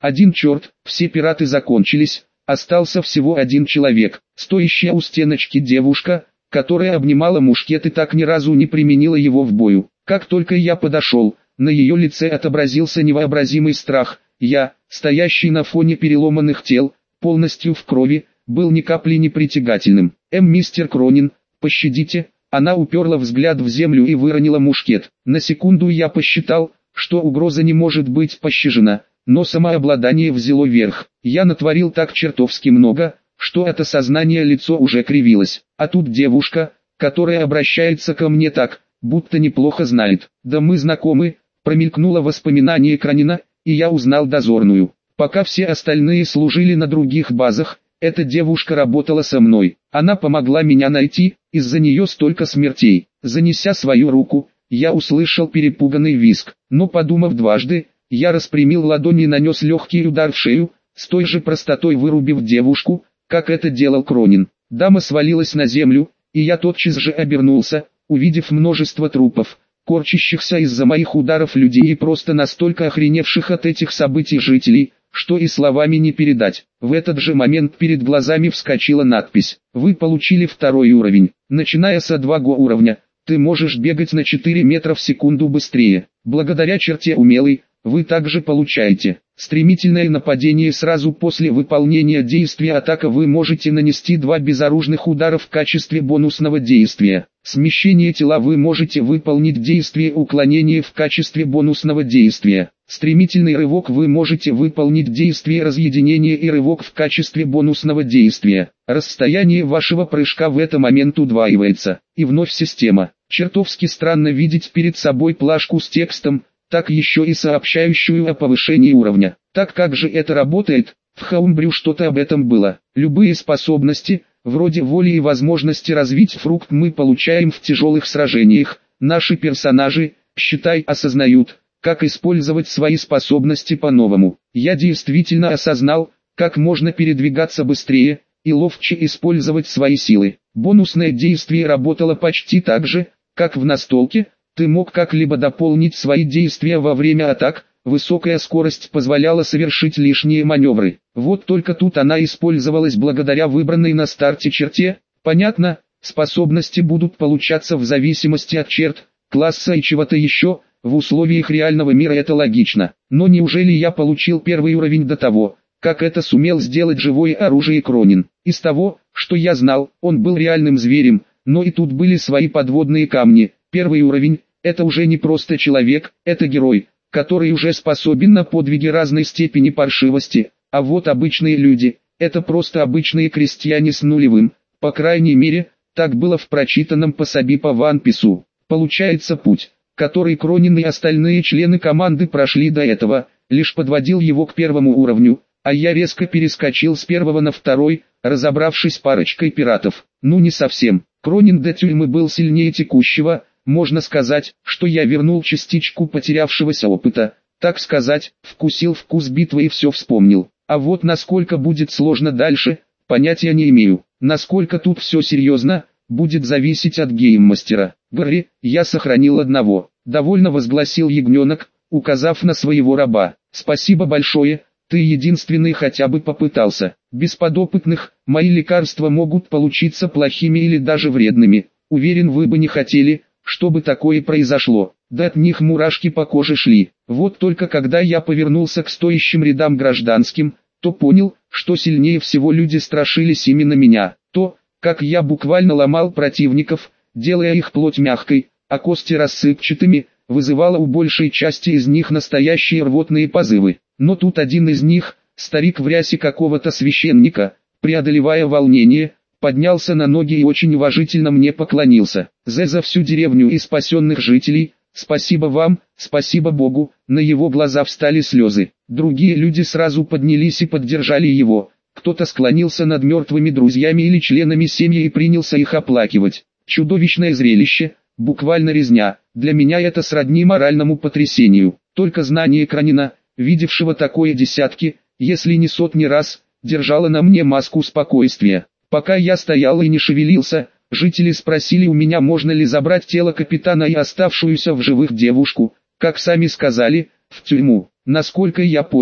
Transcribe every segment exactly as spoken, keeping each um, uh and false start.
Один черт, все пираты закончились, остался всего один человек, стоящая у стеночки девушка, которая обнимала мушкет и так ни разу не применила его в бою. Как только я подошел, на ее лице отобразился невообразимый страх. Я, стоящий на фоне переломанных тел, полностью в крови, был ни капли не притягательным. «Эм, мистер Кронин, пощадите». Она уперла взгляд в землю и выронила мушкет. На секунду я посчитал, что угроза не может быть пощажена, но самообладание взяло верх. Я натворил так чертовски много, что от осознания лицо уже кривилось. А тут девушка, которая обращается ко мне так, будто неплохо знает. «Да мы знакомы», промелькнуло воспоминание Кронина, и я узнал дозорную. Пока все остальные служили на других базах, эта девушка работала со мной. Она помогла меня найти, из-за нее столько смертей. Занеся свою руку, я услышал перепуганный визг, но подумав дважды, я распрямил ладони и нанес легкий удар в шею, с той же простотой вырубив девушку, как это делал Кронин. Дама свалилась на землю, и я тотчас же обернулся, увидев множество трупов, корчащихся из-за моих ударов людей и просто настолько охреневших от этих событий жителей, что и словами не передать. В этот же момент перед глазами вскочила надпись: «Вы получили второй уровень. Начиная с два уровня, ты можешь бегать на четыре метра в секунду быстрее. Благодаря черте умелый, вы также получаете стремительное нападение сразу после выполнения действия атака. Вы можете нанести два безоружных удара в качестве бонусного действия. Смещение тела вы можете выполнить действие уклонения в качестве бонусного действия. Стремительный рывок вы можете выполнить действие разъединения и рывок в качестве бонусного действия. Расстояние вашего прыжка в этот момент удваивается». И вновь система. Чертовски странно видеть перед собой плашку с текстом, так еще и сообщающую о повышении уровня. Так как же это работает? В Хаумбрю что-то об этом было. Любые способности, вроде воли и возможности развить фрукт, мы получаем в тяжелых сражениях. Наши персонажи, считай, осознают, как использовать свои способности по-новому. Я действительно осознал, как можно передвигаться быстрее и ловче использовать свои силы. Бонусное действие работало почти так же, как в настолке. Ты мог как-либо дополнить свои действия во время атак, высокая скорость позволяла совершить лишние маневры. Вот только тут она использовалась благодаря выбранной на старте черте. Понятно, способности будут получаться в зависимости от черт, класса и чего-то еще. В условиях реального мира это логично. Но неужели я получил первый уровень до того, как это сумел сделать живое оружие Кронин? Из того, что я знал, он был реальным зверем, но и тут были свои подводные камни. Первый уровень — это уже не просто человек, это герой, который уже способен на подвиги разной степени паршивости, а вот обычные люди — это просто обычные крестьяне с нулевым, по крайней мере, так было в прочитанном пособии по One Piece. Получается, путь, который Кронин и остальные члены команды прошли до этого, лишь подводил его к первому уровню, а я резко перескочил с первого на второй, разобравшись парочкой пиратов. Ну не совсем, Кронин до тюрьмы был сильнее текущего. Можно сказать, что я вернул частичку потерявшегося опыта, так сказать, вкусил вкус битвы и все вспомнил. А вот насколько будет сложно дальше, понятия не имею. Насколько тут все серьезно, будет зависеть от гейммастера. Гэри, я сохранил одного, довольно возгласил ягненок, указав на своего раба. Спасибо большое, ты единственный хотя бы попытался. Без подопытных, мои лекарства могут получиться плохими или даже вредными. Уверен, вы бы не хотели, чтобы такое произошло. Да от них мурашки по коже шли. Вот только когда я повернулся к стоящим рядам гражданским, то понял, что сильнее всего люди страшились именно меня. То, как я буквально ломал противников, делая их плоть мягкой, а кости рассыпчатыми, вызывало у большей части из них настоящие рвотные позывы. Но тут один из них, старик в рясе какого-то священника, преодолевая волнение, поднялся на ноги и очень уважительно мне поклонился. «Зе за всю деревню и спасенных жителей, спасибо вам, спасибо Богу». На его глаза встали слезы. Другие люди сразу поднялись и поддержали его. Кто-то склонился над мертвыми друзьями или членами семьи и принялся их оплакивать. Чудовищное зрелище, буквально резня. Для меня это сродни моральному потрясению. Только знание Кронина, видевшего такое десятки, если не сотни раз, держало на мне маску спокойствия. Пока я стоял и не шевелился, жители спросили у меня, можно ли забрать тело капитана и оставшуюся в живых девушку, как сами сказали, в тюрьму. Насколько я понял,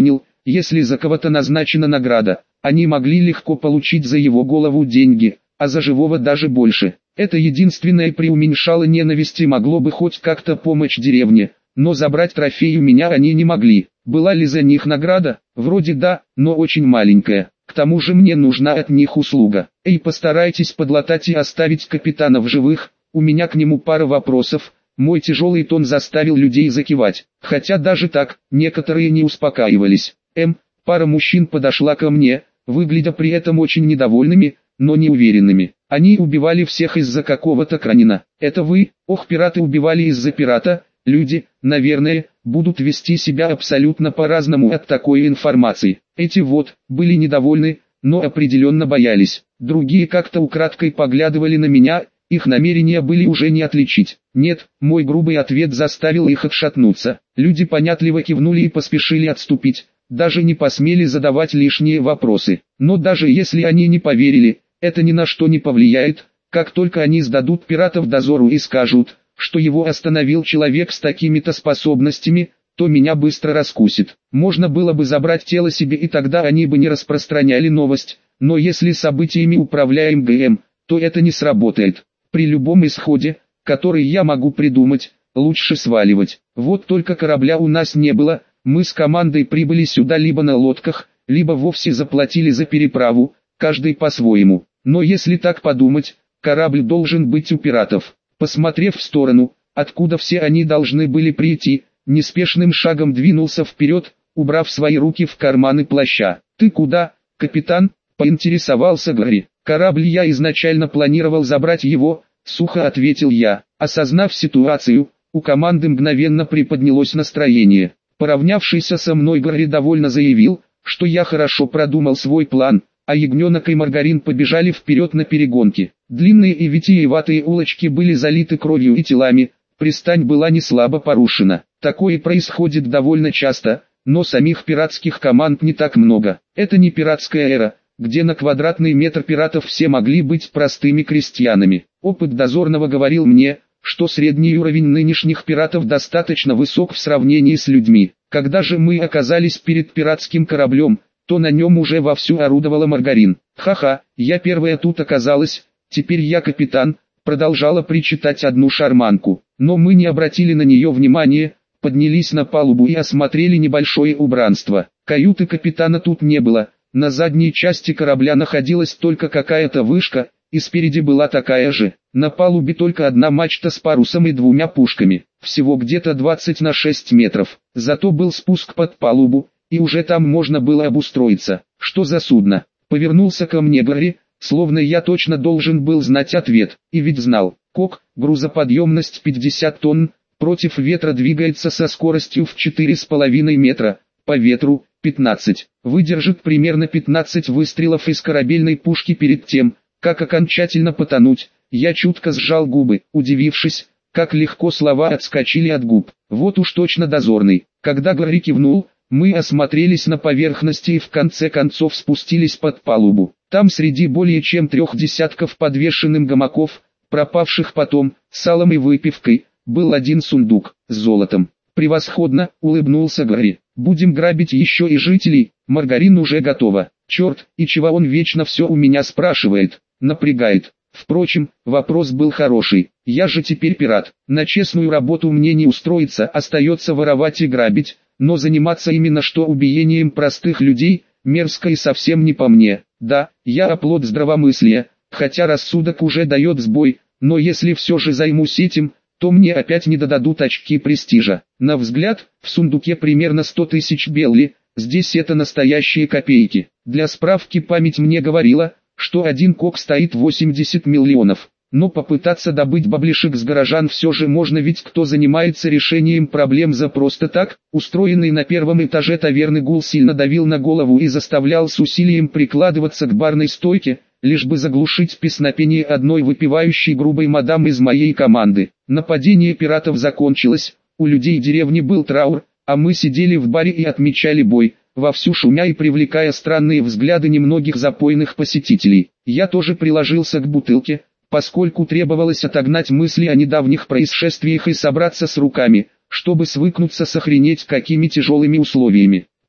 Если за кого-то назначена награда, они могли легко получить за его голову деньги, а за живого даже больше. Это единственное преуменьшало ненависть и могло бы хоть как-то помочь деревне, но забрать трофей у меня они не могли. Была ли за них награда? Вроде да, но очень маленькая. К тому же мне нужна от них услуга. Эй, постарайтесь подлатать и оставить капитана в живых, у меня к нему пара вопросов. Мой тяжелый тон заставил людей закивать, хотя даже так, некоторые не успокаивались. Эм, пара мужчин подошла ко мне, выглядя при этом очень недовольными, но не уверенными. Они убивали всех из-за какого-то кранина. Это вы? Ох, пираты убивали из-за пирата. Люди, наверное, будут вести себя абсолютно по-разному от такой информации. Эти вот, были недовольны, но определенно боялись. Другие как-то украдкой поглядывали на меня, их намерения были уже не отличить. Нет, мой грубый ответ заставил их отшатнуться. Люди понятливо кивнули и поспешили отступить, даже не посмели задавать лишние вопросы. Но даже если они не поверили, это ни на что не повлияет. Как только они сдадут пиратов дозору и скажут, что его остановил человек с такими-то способностями, то меня быстро раскусит. Можно было бы забрать тело себе, и тогда они бы не распространяли новость, но если событиями управляем ГМ, то это не сработает. При любом исходе, который я могу придумать, лучше сваливать. Вот только корабля у нас не было, мы с командой прибыли сюда либо на лодках, либо вовсе заплатили за переправу, каждый по-своему. Но если так подумать, корабль должен быть у пиратов. Посмотрев в сторону, откуда все они должны были прийти, неспешным шагом двинулся вперед, убрав свои руки в карманы плаща. «Ты куда, капитан?» — поинтересовался Гарри. «Корабль, я изначально планировал забрать его», — сухо ответил я. Осознав ситуацию, у команды мгновенно приподнялось настроение. Поравнявшийся со мной Гарри довольно заявил, что я хорошо продумал свой план, а ягненок и Маргарин побежали вперед на перегонки. Длинные и витиеватые улочки были залиты кровью и телами, пристань была не слабо порушена. Такое происходит довольно часто, но самих пиратских команд не так много. Это не пиратская эра, где на квадратный метр пиратов все могли быть простыми крестьянами. Опыт дозорного говорил мне, что средний уровень нынешних пиратов достаточно высок в сравнении с людьми. Когда же мы оказались перед пиратским кораблем, то на нем уже вовсю орудовала Маргарин. «Ха-ха, я первая тут оказалась, теперь я капитан», продолжала причитать одну шарманку. Но мы не обратили на нее внимания, поднялись на палубу и осмотрели небольшое убранство. Каюты капитана тут не было, на задней части корабля находилась только какая-то вышка, и спереди была такая же. На палубе только одна мачта с парусом и двумя пушками, всего где-то двадцать на шесть метров. Зато был спуск под палубу, и уже там можно было обустроиться. «Что за судно?» — повернулся ко мне Гарри, словно я точно должен был знать ответ, и ведь знал. «Кок, грузоподъемность пятьдесят тонн, против ветра двигается со скоростью в четыре с половиной метра, по ветру пятнадцать. Выдержит примерно пятнадцать выстрелов из корабельной пушки перед тем, как окончательно потонуть». Я чутко сжал губы, удивившись, как легко слова отскочили от губ. Вот уж точно дозорный. Когда Гарри кивнул, мы осмотрелись на поверхности и в конце концов спустились под палубу. Там среди более чем трех десятков подвешенных гамаков, пропавших потом, салом и выпивкой, был один сундук с золотом. «Превосходно», — улыбнулся Гарри. «Будем грабить еще и жителей, Маргарин уже готова». Черт, и чего он вечно все у меня спрашивает, напрягает. Впрочем, вопрос был хороший. Я же теперь пират. На честную работу мне не устроиться, остается воровать и грабить, но заниматься именно что убиением простых людей, мерзко и совсем не по мне. Да, я оплот здравомыслия, хотя рассудок уже дает сбой, но если все же займусь этим, то мне опять не додадут очки престижа. На взгляд, в сундуке примерно сто тысяч белли, здесь это настоящие копейки. Для справки память мне говорила, что один кок стоит восемьдесят миллионов. Но попытаться добыть баблишек с горожан все же можно, ведь кто занимается решением проблем за просто так? Устроенный на первом этаже таверны гул сильно давил на голову и заставлял с усилием прикладываться к барной стойке, лишь бы заглушить песнопение одной выпивающей грубой мадам из моей команды. Нападение пиратов закончилось, у людей деревни был траур, а мы сидели в баре и отмечали бой, вовсю шумя и привлекая странные взгляды немногих запойных посетителей. Я тоже приложился к бутылке, поскольку требовалось отогнать мысли о недавних происшествиях и собраться с руками, чтобы свыкнуться с охренеть какими тяжелыми условиями.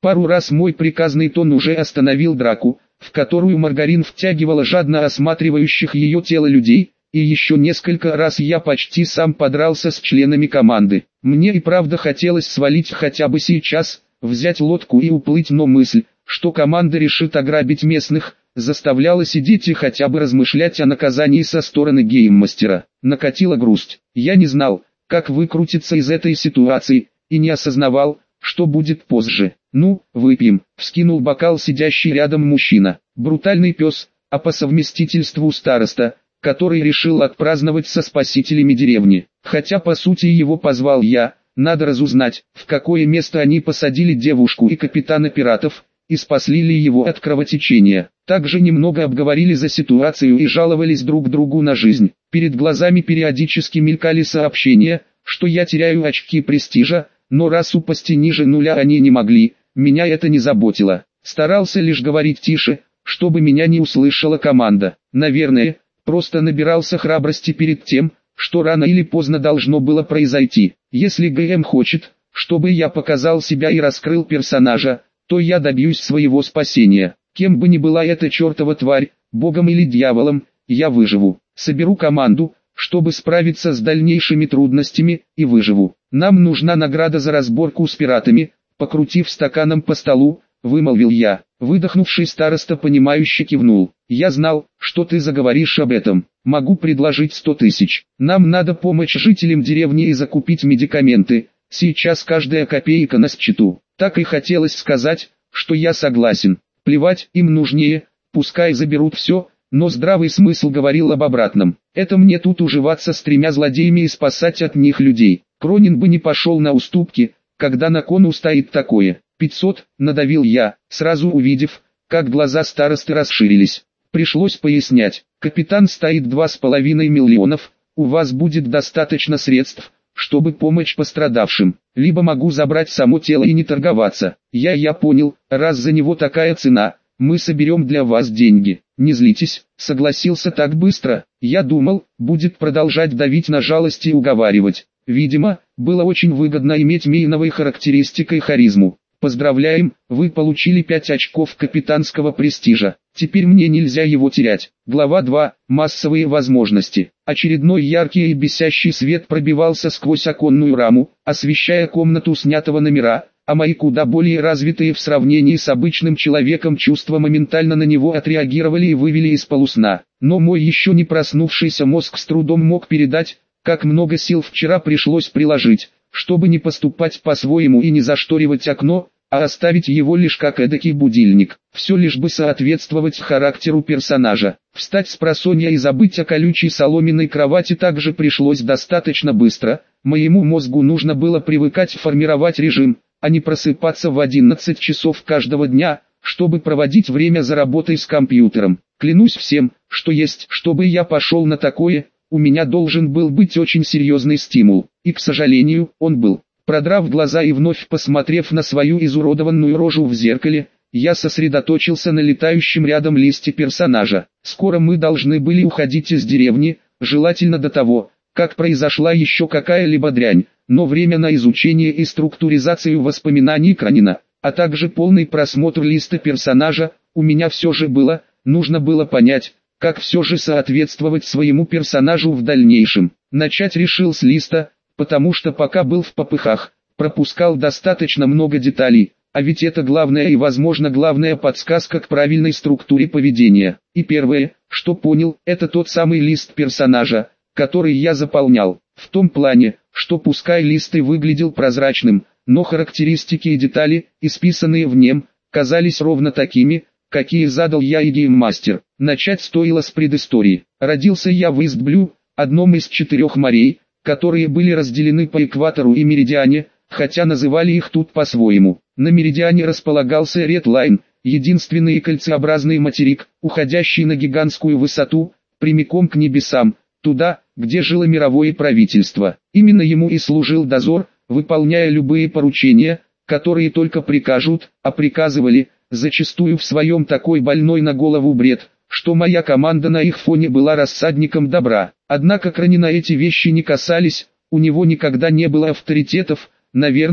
Пару раз мой приказный тон уже остановил драку, в которую Маргарин втягивала жадно осматривающих ее тело людей, и еще несколько раз я почти сам подрался с членами команды. Мне и правда хотелось свалить хотя бы сейчас, взять лодку и уплыть, но мысль, что команда решит ограбить местных, заставляла сидеть и хотя бы размышлять о наказании со стороны гейммастера. Накатила грусть. Я не знал, как выкрутиться из этой ситуации, и не осознавал, что будет позже. «Ну, выпьем», — вскинул бокал сидящий рядом мужчина. Брутальный пес, а по совместительству староста, который решил отпраздновать со спасителями деревни. Хотя по сути его позвал я, надо разузнать, в какое место они посадили девушку и капитана пиратов, и спасли ли его от кровотечения. Также немного обговорили за ситуацию и жаловались друг другу на жизнь. Перед глазами периодически мелькали сообщения, что я теряю очки престижа, но раз упасть ниже нуля они не могли, меня это не заботило. Старался лишь говорить тише, чтобы меня не услышала команда. Наверное, просто набирался храбрости перед тем, что рано или поздно должно было произойти. Если ГМ хочет, чтобы я показал себя и раскрыл персонажа, то я добьюсь своего спасения. Кем бы ни была эта чертова тварь, богом или дьяволом, я выживу. Соберу команду, чтобы справиться с дальнейшими трудностями, и выживу. Нам нужна награда за разборку с пиратами, покрутив стаканом по столу, вымолвил я. Выдохнувший староста понимающе кивнул. Я знал, что ты заговоришь об этом. Могу предложить сто тысяч. Нам надо помочь жителям деревни и закупить медикаменты. Сейчас каждая копейка на счету. Так и хотелось сказать, что я согласен. Плевать, им нужнее, пускай заберут все, но здравый смысл говорил об обратном. Это мне тут уживаться с тремя злодеями и спасать от них людей. Кронин бы не пошел на уступки, когда на кону стоит такое. пятьсот, надавил я, сразу увидев, как глаза старосты расширились. Пришлось пояснять, капитан стоит два с половиной миллионов, у вас будет достаточно средств, чтобы помочь пострадавшим, либо могу забрать само тело и не торговаться. Я я понял, раз за него такая цена, мы соберем для вас деньги. Не злитесь, согласился так быстро. Я думал, будет продолжать давить на жалость и уговаривать. Видимо, было очень выгодно иметь мейновой характеристикой харизму. Поздравляем, вы получили пять очков капитанского престижа. Теперь мне нельзя его терять. Глава два. Массовые возможности. Очередной яркий и бесящий свет пробивался сквозь оконную раму, освещая комнату снятого номера, а мои куда более развитые в сравнении с обычным человеком чувства моментально на него отреагировали и вывели из полусна. Но мой еще не проснувшийся мозг с трудом мог передать, как много сил вчера пришлось приложить, чтобы не поступать по-своему и не зашторивать окно, а оставить его лишь как эдакий будильник. Все лишь бы соответствовать характеру персонажа. Встать с просонья и забыть о колючей соломенной кровати также пришлось достаточно быстро. Моему мозгу нужно было привыкать формировать режим, а не просыпаться в одиннадцать часов каждого дня, чтобы проводить время за работой с компьютером. Клянусь всем, что есть, чтобы я пошел на такое, у меня должен был быть очень серьезный стимул. И, к сожалению, он был. Продрав глаза и вновь посмотрев на свою изуродованную рожу в зеркале, я сосредоточился на летающем рядом листе персонажа. Скоро мы должны были уходить из деревни, желательно до того, как произошла еще какая-либо дрянь, но время на изучение и структуризацию воспоминаний Кронина, а также полный просмотр листа персонажа, у меня все же было, нужно было понять, как все же соответствовать своему персонажу в дальнейшем. Начать решил с листа, потому что пока был в попыхах, пропускал достаточно много деталей, а ведь это главная и возможно главная подсказка к правильной структуре поведения. И первое, что понял, это тот самый лист персонажа, который я заполнял, в том плане, что пускай лист и выглядел прозрачным, но характеристики и детали, исписанные в нем, казались ровно такими, какие задал я и гейммастер. Начать стоило с предыстории. Родился я в Истблю, одном из четырех морей, которые были разделены по экватору и меридиане, хотя называли их тут по-своему. На меридиане располагался Редлайн, единственный кольцеобразный материк, уходящий на гигантскую высоту, прямиком к небесам, туда, где жило мировое правительство. Именно ему и служил дозор, выполняя любые поручения, которые только прикажут, а приказывали, зачастую в своем такой больной на голову бред, что моя команда на их фоне была рассадником добра. Однако Кронина эти вещи не касались, у него никогда не было авторитетов, наверное,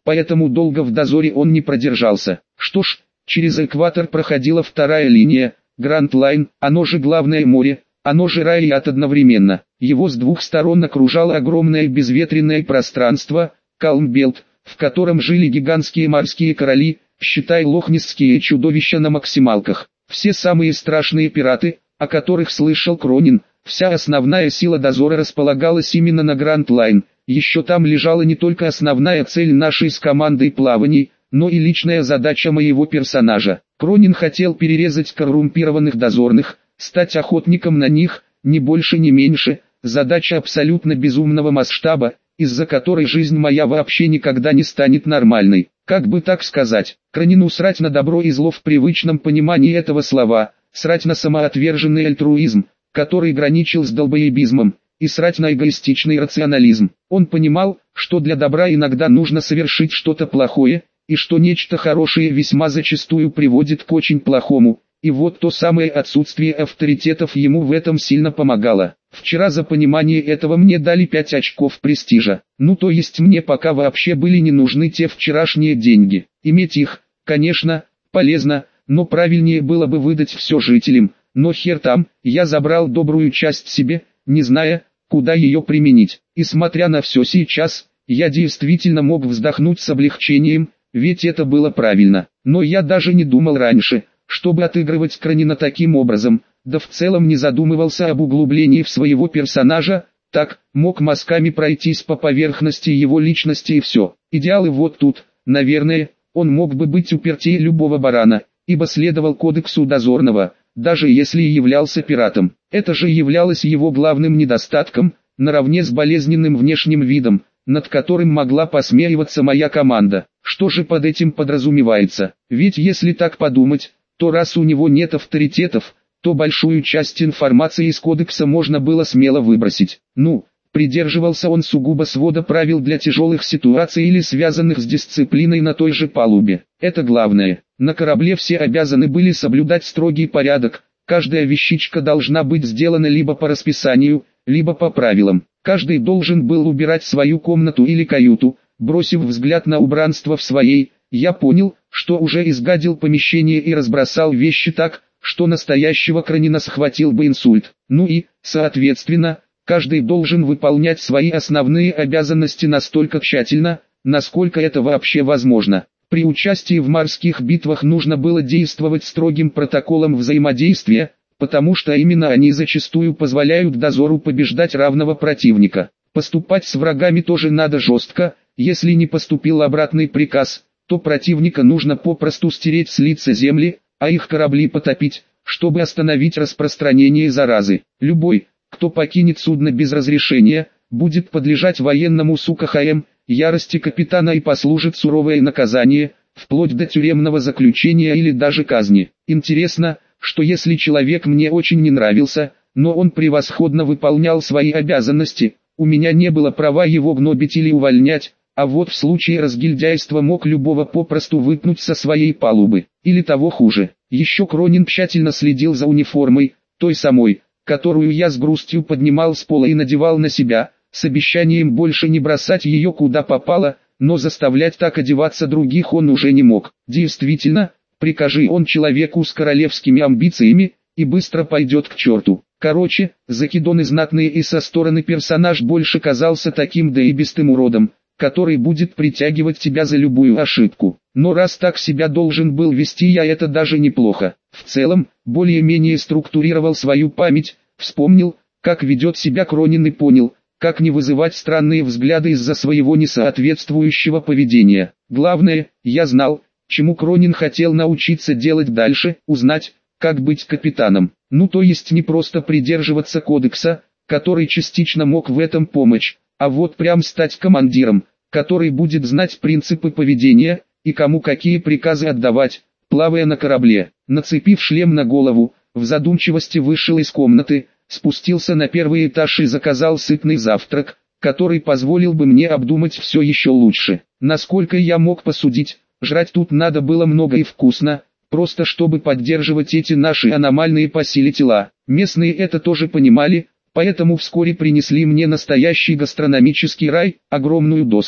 поэтому долго в дозоре он не продержался. Что ж, через экватор проходила вторая линия, Гранд Лайн, оно же главное море, оно же рай и ад одновременно. Его с двух сторон окружало огромное безветренное пространство, Калмбелт, в котором жили гигантские морские короли, считай лохнесские чудовища на максималках. Все самые страшные пираты, о которых слышал Кронин, вся основная сила дозора располагалась именно на Гранд Лайн. Еще там лежала не только основная цель нашей с командой плаваний, но и личная задача моего персонажа. Кронин хотел перерезать коррумпированных дозорных, стать охотником на них, ни больше ни меньше, задача абсолютно безумного масштаба, из-за которой жизнь моя вообще никогда не станет нормальной. Как бы так сказать, Кронину срать на добро и зло в привычном понимании этого слова, срать на самоотверженный альтруизм, который граничил с долбоебизмом, и срать на эгоистичный рационализм. Он понимал, что для добра иногда нужно совершить что-то плохое, и что нечто хорошее весьма зачастую приводит к очень плохому, и вот то самое отсутствие авторитетов ему в этом сильно помогало. Вчера за понимание этого мне дали пять очков престижа. Ну то есть мне пока вообще были не нужны те вчерашние деньги. Иметь их, конечно, полезно, но правильнее было бы выдать все жителям. Но хер там, я забрал добрую часть себе, не зная, куда ее применить. И смотря на все сейчас, я действительно мог вздохнуть с облегчением, ведь это было правильно. Но я даже не думал раньше, чтобы отыгрывать Кронина таким образом, да в целом не задумывался об углублении в своего персонажа, так, мог мазками пройтись по поверхности его личности и все. Идеалы вот тут, наверное, он мог бы быть упертее любого барана, ибо следовал кодексу дозорного, даже если и являлся пиратом. Это же являлось его главным недостатком, наравне с болезненным внешним видом, над которым могла посмеиваться моя команда. Что же под этим подразумевается? Ведь если так подумать, то раз у него нет авторитетов, то большую часть информации из кодекса можно было смело выбросить. Ну, придерживался он сугубо свода правил для тяжелых ситуаций или связанных с дисциплиной на той же палубе. Это главное. На корабле все обязаны были соблюдать строгий порядок, каждая вещичка должна быть сделана либо по расписанию, либо по правилам. Каждый должен был убирать свою комнату или каюту. Бросив взгляд на убранство в своей, я понял, что уже изгадил помещение и разбросал вещи так, что настоящего Кронина схватил бы инсульт. Ну и, соответственно, каждый должен выполнять свои основные обязанности настолько тщательно, насколько это вообще возможно. При участии в морских битвах нужно было действовать строгим протоколом взаимодействия, потому что именно они зачастую позволяют дозору побеждать равного противника. Поступать с врагами тоже надо жестко. Если не поступил обратный приказ, то противника нужно попросту стереть с лица земли, а их корабли потопить, чтобы остановить распространение заразы. Любой, кто покинет судно без разрешения, будет подлежать военному СУКХМ, ярости капитана и послужит суровое наказание, вплоть до тюремного заключения или даже казни. Интересно, что если человек мне очень не нравился, но он превосходно выполнял свои обязанности, у меня не было права его гнобить или увольнять, а вот в случае разгильдяйства мог любого попросту выпнуть со своей палубы, или того хуже. Еще Кронин тщательно следил за униформой, той самой, которую я с грустью поднимал с пола и надевал на себя, с обещанием больше не бросать ее куда попало, но заставлять так одеваться других он уже не мог. Действительно, прикажи он человеку с королевскими амбициями, и быстро пойдет к черту. Короче, закидоны знатные и со стороны персонаж больше казался таким доебистым уродом, который будет притягивать тебя за любую ошибку. Но раз так себя должен был вести я, это даже неплохо. В целом, более-менее структурировал свою память, вспомнил, как ведет себя Кронин и понял, как не вызывать странные взгляды из-за своего несоответствующего поведения. Главное, я знал, чему Кронин хотел научиться делать дальше, узнать, как быть капитаном. Ну то есть не просто придерживаться кодекса, который частично мог в этом помочь, а вот прям стать командиром, который будет знать принципы поведения, и кому какие приказы отдавать, плавая на корабле. Нацепив шлем на голову, в задумчивости вышел из комнаты, спустился на первый этаж и заказал сытный завтрак, который позволил бы мне обдумать все еще лучше. Насколько я мог посудить, жрать тут надо было много и вкусно, просто чтобы поддерживать эти наши аномальные по силе тела. Местные это тоже понимали, поэтому вскоре принесли мне настоящий гастрономический рай, огромную доску,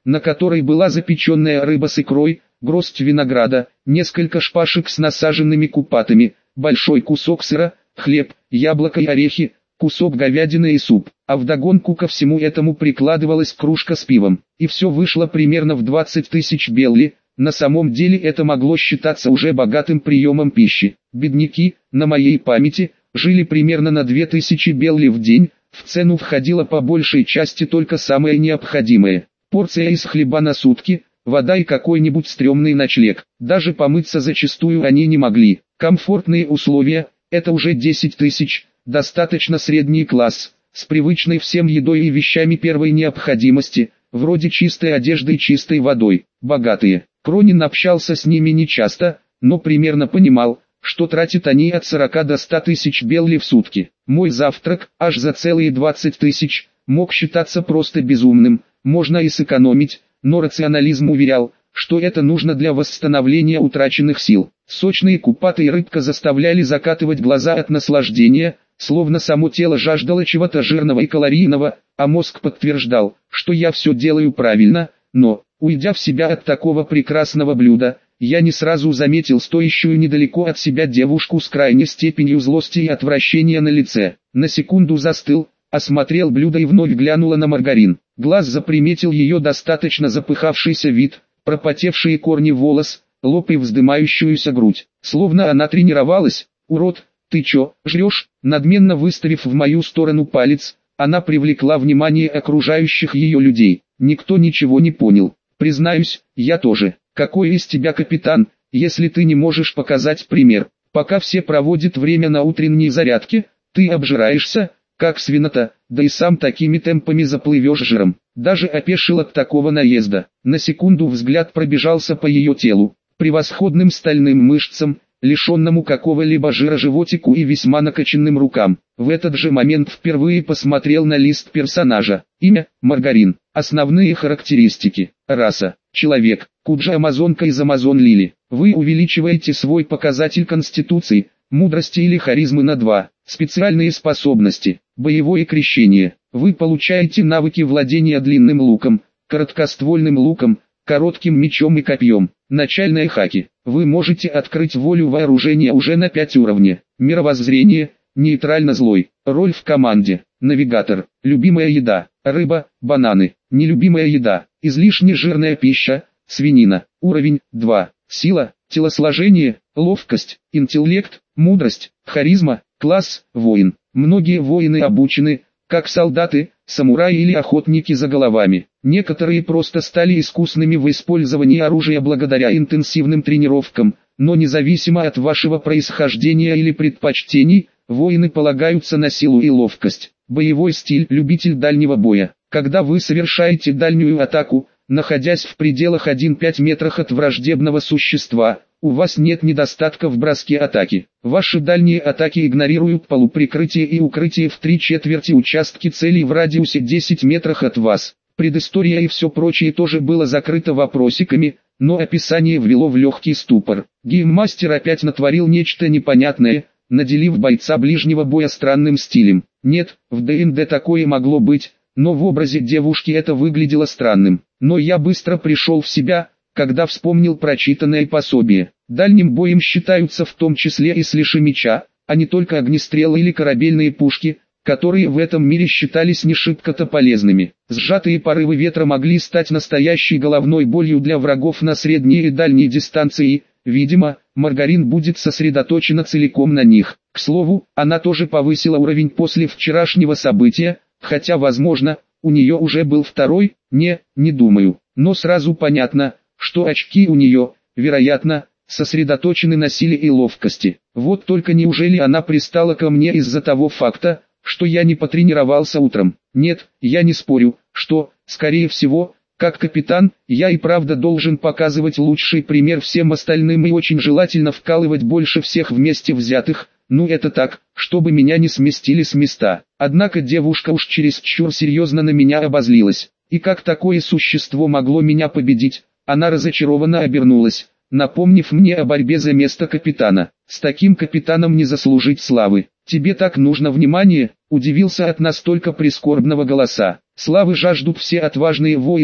на которой была запеченная рыба с икрой, горсть винограда, несколько шпажек с насаженными купатами, большой кусок сыра, хлеб, яблоко и орехи, кусок говядины и суп, а вдогонку ко всему этому прикладывалась кружка с пивом. И все вышло примерно в двадцать тысяч белли. На самом деле это могло считаться уже богатым приемом пищи. Бедняки, на моей памяти, жили примерно на две тысячи белли в день, в цену входило по большей части только самое необходимое. Порция из хлеба на сутки, вода и какой-нибудь стрёмный ночлег. Даже помыться зачастую они не могли. Комфортные условия – это уже десять тысяч, достаточно средний класс, с привычной всем едой и вещами первой необходимости, вроде чистой одежды и чистой водой. Богатые. Кронин общался с ними нечасто, но примерно понимал, что тратят они от сорока до ста тысяч белли в сутки. Мой завтрак, аж за целые двадцать тысяч, мог считаться просто безумным, можно и сэкономить, но рационализм уверял, что это нужно для восстановления утраченных сил. Сочные купаты и рыбка заставляли закатывать глаза от наслаждения, словно само тело жаждало чего-то жирного и калорийного, а мозг подтверждал, что я все делаю правильно, но, уйдя в себя от такого прекрасного блюда, я не сразу заметил стоящую недалеко от себя девушку с крайней степенью злости и отвращения на лице. На секунду застыл, осмотрел блюдо и вновь глянула на маргарин. Глаз заприметил ее достаточно запыхавшийся вид, пропотевшие корни волос, лоб и вздымающуюся грудь. Словно она тренировалась. «Урод, ты чё, жрешь?» Надменно выставив в мою сторону палец, она привлекла внимание окружающих ее людей. Никто ничего не понял. Признаюсь, я тоже. Какой из тебя капитан, если ты не можешь показать пример? Пока все проводят время на утренней зарядке, ты обжираешься, как свинота, да и сам такими темпами заплывешь жиром. Даже опешил от такого наезда. На секунду взгляд пробежался по ее телу, превосходным стальным мышцам, лишенному какого-либо жира животику и весьма накачанным рукам. В этот же момент впервые посмотрел на лист персонажа. Имя – Маргарин. Основные характеристики. Раса – человек. Куджа-амазонка из Амазон Лили. Вы увеличиваете свой показатель конституции, мудрости или харизмы на два. Специальные способности. Боевое крещение. Вы получаете навыки владения длинным луком, короткоствольным луком, коротким мечом и копьем. Начальные хаки. Вы можете открыть волю вооружения уже на пять уровней. Мировоззрение. Нейтрально злой. Роль в команде. Навигатор. Любимая еда. Рыба, бананы. Нелюбимая еда. Излишне жирная пища. Свинина. Уровень два. Сила, телосложение, ловкость, интеллект, мудрость, харизма. Класс – воин. Многие воины обучены, как солдаты, самураи или охотники за головами. Некоторые просто стали искусными в использовании оружия благодаря интенсивным тренировкам, но независимо от вашего происхождения или предпочтений, воины полагаются на силу и ловкость. Боевой стиль – любитель дальнего боя. Когда вы совершаете дальнюю атаку, находясь в пределах один-пять метрах от враждебного существа, у вас нет недостатка в броске атаки. Ваши дальние атаки игнорируют полуприкрытие и укрытие в три четверти участки целей в радиусе десять метрах от вас. Предыстория и все прочее тоже было закрыто вопросиками, но описание ввело в легкий ступор. Гейммастер опять натворил нечто непонятное, наделив бойца ближнего боя странным стилем. Нет, в ди энд ди такое могло быть, но в образе девушки это выглядело странным. Но я быстро пришел в себя, когда вспомнил прочитанное пособие. Дальним боем считаются в том числе и слэши меча, а не только огнестрелы или корабельные пушки, которые в этом мире считались не шибко-то полезными. Сжатые порывы ветра могли стать настоящей головной болью для врагов на средней и дальней дистанции. Видимо, Маргарин будет сосредоточена целиком на них. К слову, она тоже повысила уровень после вчерашнего события, хотя, возможно, у нее уже был второй, не, не думаю. Но сразу понятно, что очки у нее, вероятно, сосредоточены на силе и ловкости. Вот только неужели она пристала ко мне из-за того факта, что я не потренировался утром? Нет, я не спорю, что, скорее всего, как капитан, я и правда должен показывать лучший пример всем остальным и очень желательно вкалывать больше всех вместе взятых. Ну это так, чтобы меня не сместили с места. Однако девушка уж чересчур серьезно на меня обозлилась. И как такое существо могло меня победить? Она разочарованно обернулась, напомнив мне о борьбе за место капитана. С таким капитаном не заслужить славы. Тебе так нужно внимание? Удивился от настолько прискорбного голоса. Славы жаждут все отважные воины,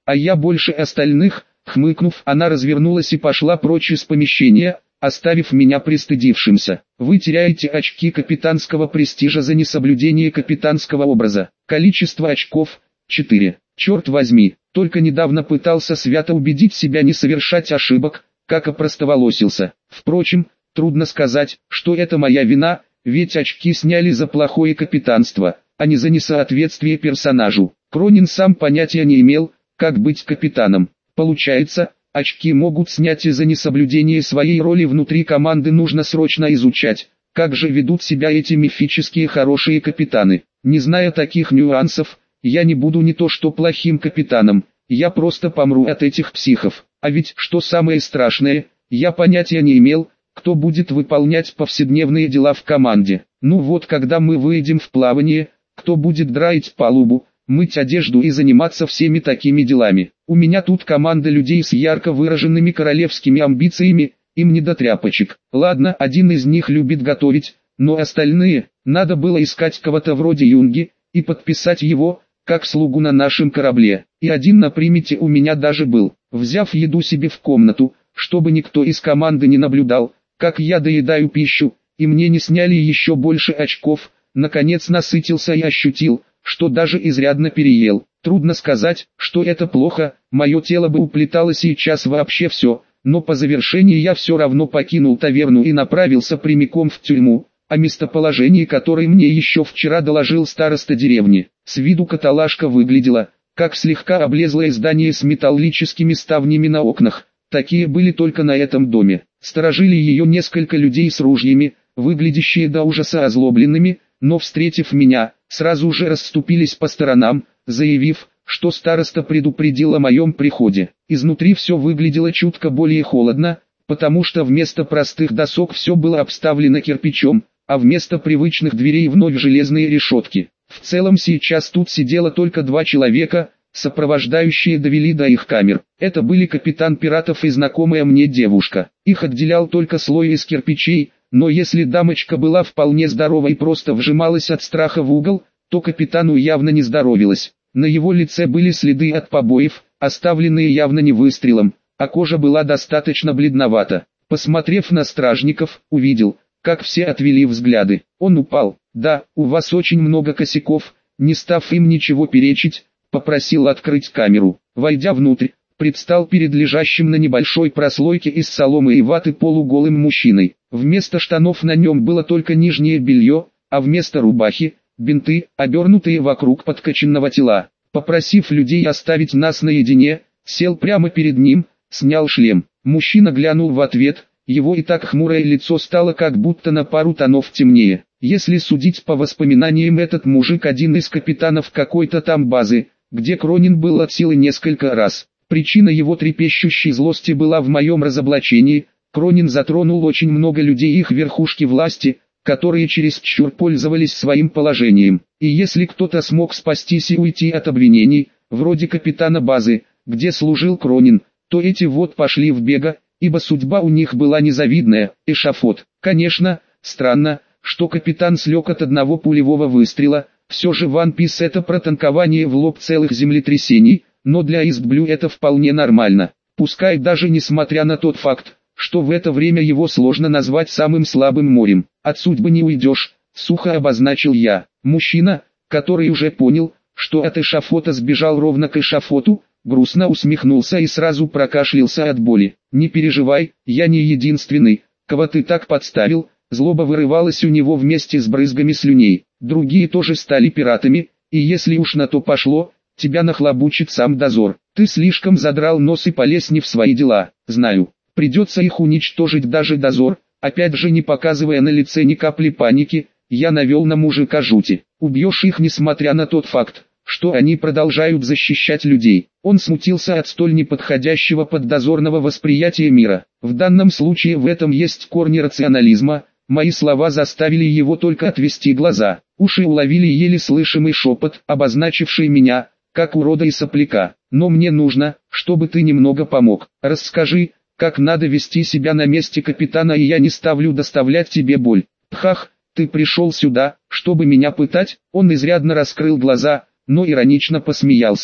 а я больше остальных. Хмыкнув, она развернулась и пошла прочь из помещения, оставив меня пристыдившимся. Вы теряете очки капитанского престижа за несоблюдение капитанского образа. Количество очков – четыре. Черт возьми, только недавно пытался свято убедить себя не совершать ошибок, как опростоволосился. Впрочем, трудно сказать, что это моя вина, ведь очки сняли за плохое капитанство, а не за несоответствие персонажу. Кронин сам понятия не имел, как быть капитаном. Получается, очки могут снять и за несоблюдение своей роли внутри команды. Нужно срочно изучать, как же ведут себя эти мифические хорошие капитаны. Не зная таких нюансов, я не буду не то что плохим капитаном, я просто помру от этих психов. А ведь, что самое страшное, я понятия не имел, кто будет выполнять повседневные дела в команде. Ну вот, когда мы выйдем в плавание, кто будет драить палубу, мыть одежду и заниматься всеми такими делами. У меня тут команда людей с ярко выраженными королевскими амбициями, им не до тряпочек. Ладно, один из них любит готовить, но остальные, надо было искать кого-то вроде Юнги, и подписать его, как слугу на нашем корабле. И один на примете у меня даже был. Взяв еду себе в комнату, чтобы никто из команды не наблюдал, как я доедаю пищу, и мне не сняли еще больше очков, наконец насытился и ощутил, что даже изрядно переел. Трудно сказать, что это плохо, мое тело бы уплетало сейчас вообще все, но по завершении я все равно покинул таверну и направился прямиком в тюрьму, о местоположении которой мне еще вчера доложил староста деревни. С виду каталажка выглядела, как слегка облезлое здание с металлическими ставнями на окнах, такие были только на этом доме. Сторожили ее несколько людей с ружьями, выглядящие до ужаса озлобленными, но встретив меня, сразу же расступились по сторонам, заявив, что староста предупредил о моем приходе. Изнутри все выглядело чутко более холодно, потому что вместо простых досок все было обставлено кирпичом, а вместо привычных дверей вновь железные решетки. В целом сейчас тут сидело только два человека, сопровождающие довели до их камер. Это были капитан пиратов и знакомая мне девушка. Их отделял только слой из кирпичей, но если дамочка была вполне здорова и просто вжималась от страха в угол, то капитану явно не здоровилось. На его лице были следы от побоев, оставленные явно не выстрелом, а кожа была достаточно бледновата. Посмотрев на стражников, увидел, как все отвели взгляды. Он упал. «Да, у вас очень много косяков», не став им ничего перечить, попросил открыть камеру. Войдя внутрь, предстал перед лежащим на небольшой прослойке из соломы и ваты полуголым мужчиной. Вместо штанов на нем было только нижнее белье, а вместо рубахи – бинты, обернутые вокруг подкачанного тела. Попросив людей оставить нас наедине, сел прямо перед ним, снял шлем. Мужчина глянул в ответ, его и так хмурое лицо стало как будто на пару тонов темнее. Если судить по воспоминаниям, этот мужик один из капитанов какой-то там базы, где Кронин был от силы несколько раз. Причина его трепещущей злости была в моем разоблачении. Кронин затронул очень много людей их верхушки власти, которые чересчур пользовались своим положением. И если кто-то смог спастись и уйти от обвинений, вроде капитана базы, где служил Кронин, то эти вот пошли в бега, ибо судьба у них была незавидная, эшафот. Конечно, странно, что капитан слег от одного пулевого выстрела, все же One Piece это про танкование в лоб целых землетрясений, но для Истблю это вполне нормально. Пускай даже несмотря на тот факт, что в это время его сложно назвать самым слабым морем. От судьбы не уйдешь, сухо обозначил я. Мужчина, который уже понял, что от эшафота сбежал ровно к эшафоту, грустно усмехнулся и сразу прокашлялся от боли. Не переживай, я не единственный, кого ты так подставил. Злоба вырывалась у него вместе с брызгами слюней. Другие тоже стали пиратами, и если уж на то пошло, тебя нахлобучит сам дозор. Ты слишком задрал нос и полез не в свои дела. Знаю, придется их уничтожить даже дозор. Опять же, не показывая на лице ни капли паники, я навел на мужика жути. Убьешь их несмотря на тот факт, что они продолжают защищать людей. Он смутился от столь неподходящего поддозорного восприятия мира. В данном случае в этом есть корни рационализма. Мои слова заставили его только отвести глаза. Уши уловили еле слышимый шепот, обозначивший меня, как урода и сопляка. Но мне нужно, чтобы ты немного помог. Расскажи, как надо вести себя на месте капитана, и я не ставлю доставлять тебе боль. Пхах, ты пришел сюда, чтобы меня пытать? Он изрядно раскрыл глаза, но иронично посмеялся.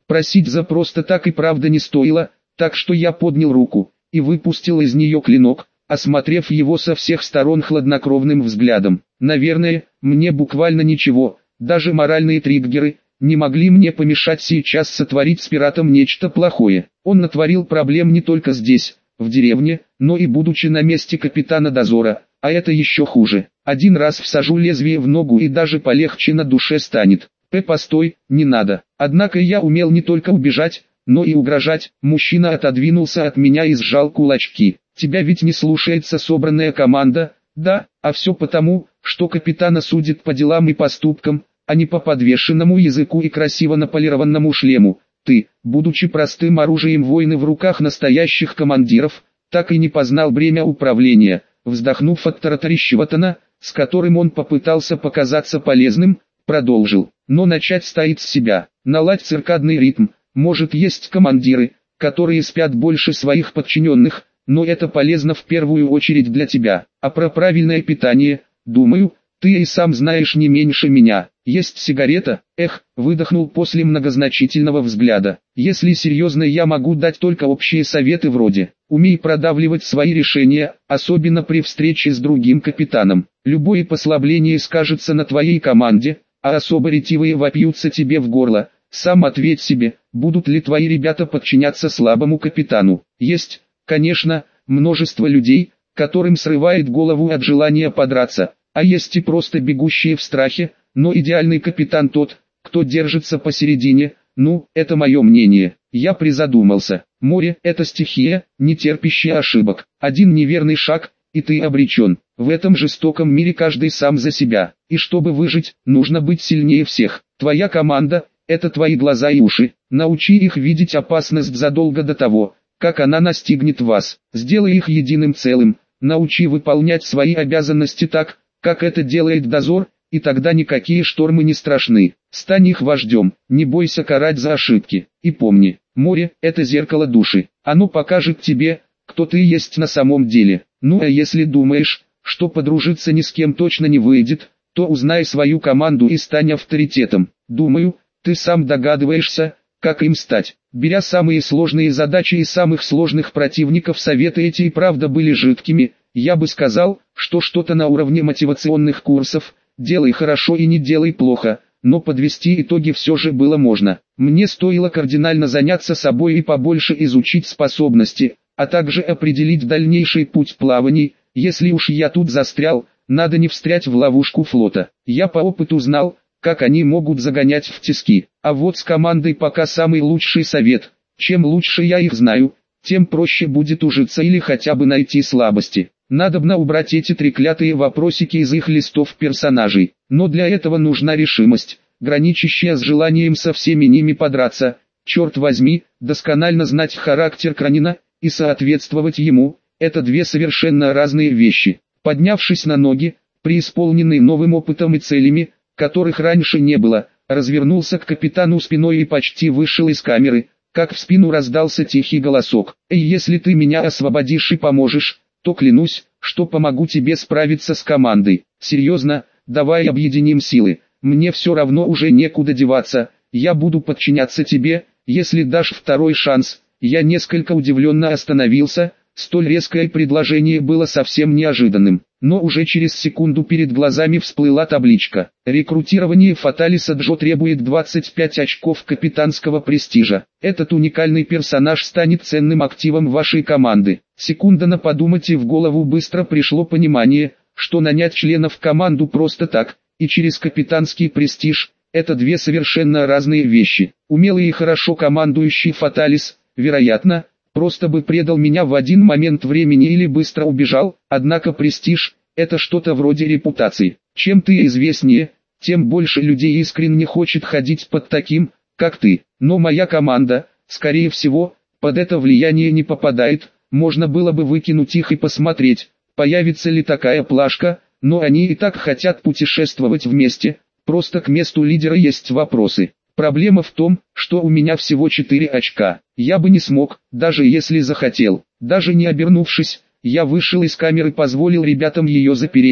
Просить за просто так и правда не стоило, так что я поднял руку и выпустил из нее клинок, осмотрев его со всех сторон хладнокровным взглядом. Наверное, мне буквально ничего, даже моральные триггеры, не могли мне помешать сейчас сотворить с пиратом нечто плохое. Он натворил проблем не только здесь, в деревне, но и будучи на месте капитана дозора, а это еще хуже. Один раз всажу лезвие в ногу и даже полегче на душе станет. П, постой, не надо. Однако я умел не только убежать, но и угрожать. Мужчина отодвинулся от меня и сжал кулачки. Тебя ведь не слушается собранная команда, да? А все потому, что капитана судит по делам и поступкам, а не по подвешенному языку и красиво наполированному шлему. Ты, будучи простым оружием войны в руках настоящих командиров, так и не познал бремя управления. Вздохнув от тараторящего тона, с которым он попытался показаться полезным, продолжил. Но начать стоит с себя. Наладь циркадный ритм. Может, есть командиры, которые спят больше своих подчиненных, но это полезно в первую очередь для тебя. А про правильное питание, думаю, ты и сам знаешь не меньше меня. Есть сигарета? Эх, выдохнул после многозначительного взгляда. Если серьезно, я могу дать только общие советы вроде: умей продавливать свои решения, особенно при встрече с другим капитаном. Любое послабление скажется на твоей команде, а особо ретивые вопьются тебе в горло. Сам ответь себе, будут ли твои ребята подчиняться слабому капитану. Есть, конечно, множество людей, которым срывает голову от желания подраться, а есть и просто бегущие в страхе, но идеальный капитан тот, кто держится посередине. Ну, это мое мнение. Я призадумался. Море – это стихия, не терпящая ошибок. Один неверный шаг, и ты обречен. В этом жестоком мире каждый сам за себя. И чтобы выжить, нужно быть сильнее всех. Твоя команда – это твои глаза и уши. Научи их видеть опасность задолго до того, как она настигнет вас. Сделай их единым целым. Научи выполнять свои обязанности так, как это делает дозор, и тогда никакие штормы не страшны. Стань их вождем, не бойся карать за ошибки. И помни, море – это зеркало души. Оно покажет тебе, кто ты есть на самом деле. Ну а если думаешь, что подружиться ни с кем точно не выйдет, то узнай свою команду и стань авторитетом. Думаю, ты сам догадываешься, как им стать. Беря самые сложные задачи и самых сложных противников, советы эти и правда были жидкими. Я бы сказал, что что-то на уровне мотивационных курсов: делай хорошо и не делай плохо, но подвести итоги все же было можно. Мне стоило кардинально заняться собой и побольше изучить способности, а также определить дальнейший путь плаваний. Если уж я тут застрял, надо не встрять в ловушку флота. Я по опыту знал, как они могут загонять в тиски. А вот с командой пока самый лучший совет: чем лучше я их знаю, тем проще будет ужиться или хотя бы найти слабости. Надобно убрать эти треклятые вопросики из их листов персонажей. Но для этого нужна решимость, граничащая с желанием со всеми ними подраться. Черт возьми, досконально знать характер Кранина и соответствовать ему – это две совершенно разные вещи. Поднявшись на ноги, преисполненный новым опытом и целями, которых раньше не было, развернулся к капитану спиной и почти вышел из камеры, как в спину раздался тихий голосок: «Эй, если ты меня освободишь и поможешь, то клянусь, что помогу тебе справиться с командой. Серьезно, давай объединим силы. Мне все равно уже некуда деваться, я буду подчиняться тебе, если дашь второй шанс». Я несколько удивленно остановился, столь резкое предложение было совсем неожиданным. Но уже через секунду перед глазами всплыла табличка: «Рекрутирование Фаталиса Джо требует двадцать пять очков капитанского престижа. Этот уникальный персонаж станет ценным активом вашей команды». Секунда на подумать, и в голову быстро пришло понимание, что нанять члена в команду просто так, и через капитанский престиж – это две совершенно разные вещи. Умелый и хорошо командующий Фаталис, вероятно, просто бы предал меня в один момент времени или быстро убежал, однако престиж – это что-то вроде репутации. Чем ты известнее, тем больше людей искренне хочет ходить под таким, как ты. Но моя команда, скорее всего, под это влияние не попадает. Можно было бы выкинуть их и посмотреть, появится ли такая плашка, но они и так хотят путешествовать вместе, просто к месту лидера есть вопросы. Проблема в том, что у меня всего четыре очка. Я бы не смог, даже если захотел. Даже не обернувшись, я вышел из камеры, позволил ребятам ее запереть,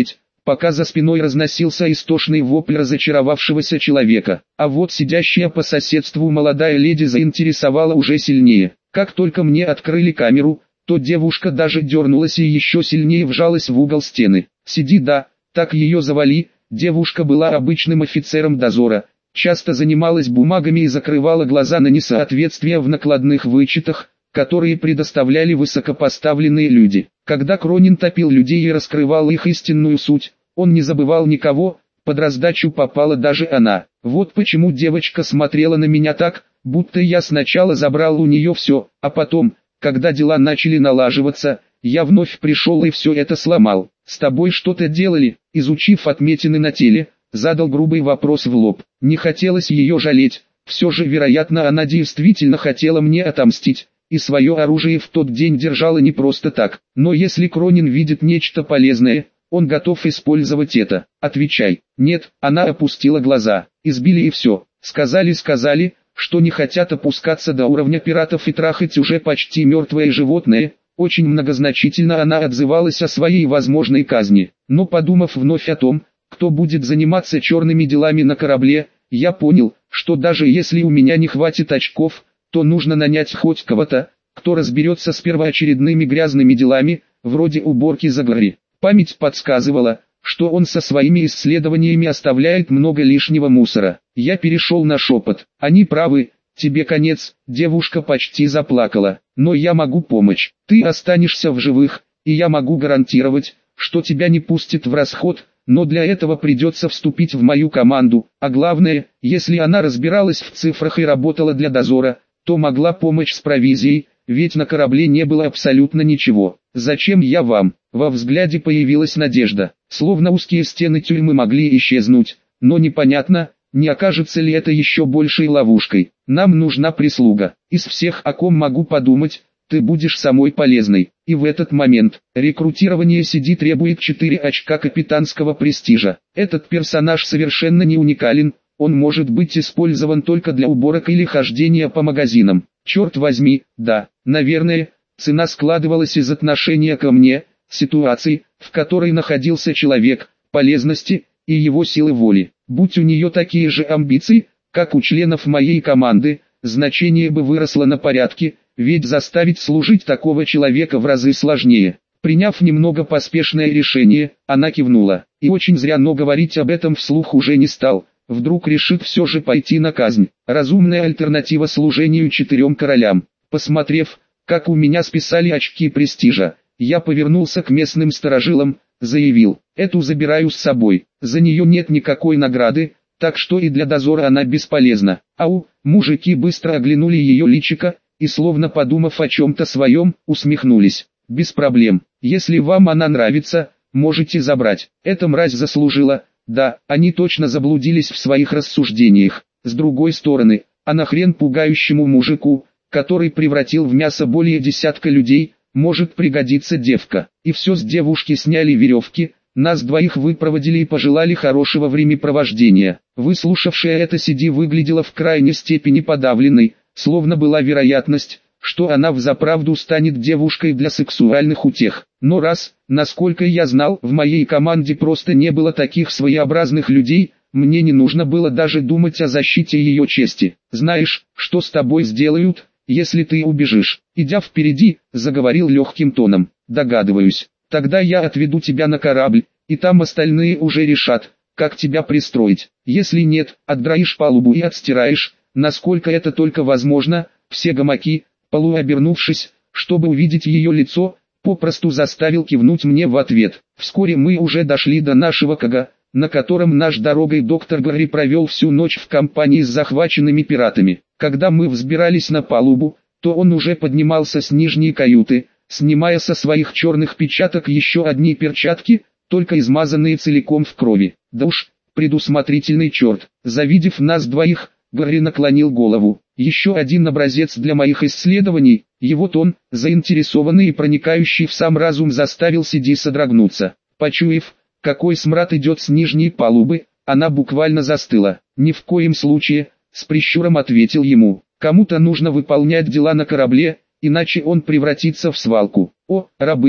пока за спиной разносился истошный вопль разочаровавшегося человека. А вот сидящая по соседству молодая леди заинтересовала уже сильнее. Как только мне открыли камеру, то девушка даже дернулась и еще сильнее вжалась в угол стены. «Сиди, да, так ее завали». Девушка была обычным офицером дозора, часто занималась бумагами и закрывала глаза на несоответствия в накладных вычетах, которые предоставляли высокопоставленные люди. Когда Кронин топил людей и раскрывал их истинную суть, он не забывал никого, под раздачу попала даже она. Вот почему девочка смотрела на меня так, будто я сначала забрал у нее все, а потом, когда дела начали налаживаться, я вновь пришел и все это сломал. «С тобой что-то делали?» Изучив отметины на теле, задал грубый вопрос в лоб. Не хотелось ее жалеть, все же вероятно она действительно хотела мне отомстить, и свое оружие в тот день держала не просто так. Но если Кронин видит нечто полезное, он готов использовать это. Отвечай. Нет, она опустила глаза. Избили и все. Сказали-сказали, что не хотят опускаться до уровня пиратов и трахать уже почти мертвое животное. Очень многозначительно она отзывалась о своей возможной казни. Но подумав вновь о том, кто будет заниматься черными делами на корабле, я понял, что даже если у меня не хватит очков, то нужно нанять хоть кого-то, кто разберется с первоочередными грязными делами, вроде уборки за Гарри. Память подсказывала, что он со своими исследованиями оставляет много лишнего мусора. Я перешел на шепот. Они правы. Тебе конец. Девушка почти заплакала. Но я могу помочь. Ты останешься в живых, и я могу гарантировать, что тебя не пустят в расход, но для этого придется вступить в мою команду. А главное, если она разбиралась в цифрах и работала для дозора, то могла помочь с провизией, ведь на корабле не было абсолютно ничего. Зачем я вам? Во взгляде появилась надежда. Словно узкие стены тюрьмы могли исчезнуть, но непонятно, не окажется ли это еще большей ловушкой. Нам нужна прислуга. Из всех, о ком могу подумать, ты будешь самой полезной. И в этот момент рекрутирование Сиди требует четыре очка капитанского престижа. Этот персонаж совершенно не уникален, он может быть использован только для уборок или хождения по магазинам. Черт возьми, да, наверное, цена складывалась из отношения ко мне, ситуации, в которой находился человек, полезности и его силы воли. Будь у нее такие же амбиции, как у членов моей команды, значение бы выросло на порядки, ведь заставить служить такого человека в разы сложнее. Приняв немного поспешное решение, она кивнула. И очень зря, но говорить об этом вслух уже не стал. Вдруг решит все же пойти на казнь. Разумная альтернатива служению четырем королям. Посмотрев, как у меня списали очки престижа, я повернулся к местным старожилам, заявил: эту забираю с собой. За нее нет никакой награды, так что и для дозора она бесполезна. Ау, мужики быстро оглянули ее личико, и словно подумав о чем-то своем, усмехнулись. Без проблем, если вам она нравится, можете забрать. Эта мразь заслужила. Да, они точно заблудились в своих рассуждениях. С другой стороны, а нахрен пугающему мужику, который превратил в мясо более десятка людей, может пригодиться девка. И все, с девушки сняли веревки, нас двоих выпроводили и пожелали хорошего времяпровождения. Выслушавшая это Сиди выглядела в крайней степени подавленной, словно была вероятность, что она взаправду станет девушкой для сексуальных утех. Но раз, насколько я знал, в моей команде просто не было таких своеобразных людей, мне не нужно было даже думать о защите ее чести. Знаешь, что с тобой сделают, если ты убежишь? Идя впереди, заговорил легким тоном. Догадываюсь. Тогда я отведу тебя на корабль, и там остальные уже решат, как тебя пристроить. Если нет, отдраишь палубу и отстираешь, насколько это только возможно, все гамаки. Полуобернувшись, чтобы увидеть ее лицо, попросту заставил кивнуть мне в ответ. Вскоре мы уже дошли до нашего кага, на котором наш дорогой доктор Гарри провел всю ночь в компании с захваченными пиратами. Когда мы взбирались на палубу, то он уже поднимался с нижней каюты, снимая со своих черных перчаток еще одни перчатки, только измазанные целиком в крови. Да уж, предусмотрительный черт. Завидев нас двоих, Гарри наклонил голову. Еще один образец для моих исследований. Его тон, заинтересованный и проникающий в сам разум, заставил Сиди содрогнуться. Почуяв, какой смрад идет с нижней палубы, она буквально застыла. Ни в коем случае, с прищуром ответил ему. Кому-то нужно выполнять дела на корабле, иначе он превратится в свалку. О, рабыня,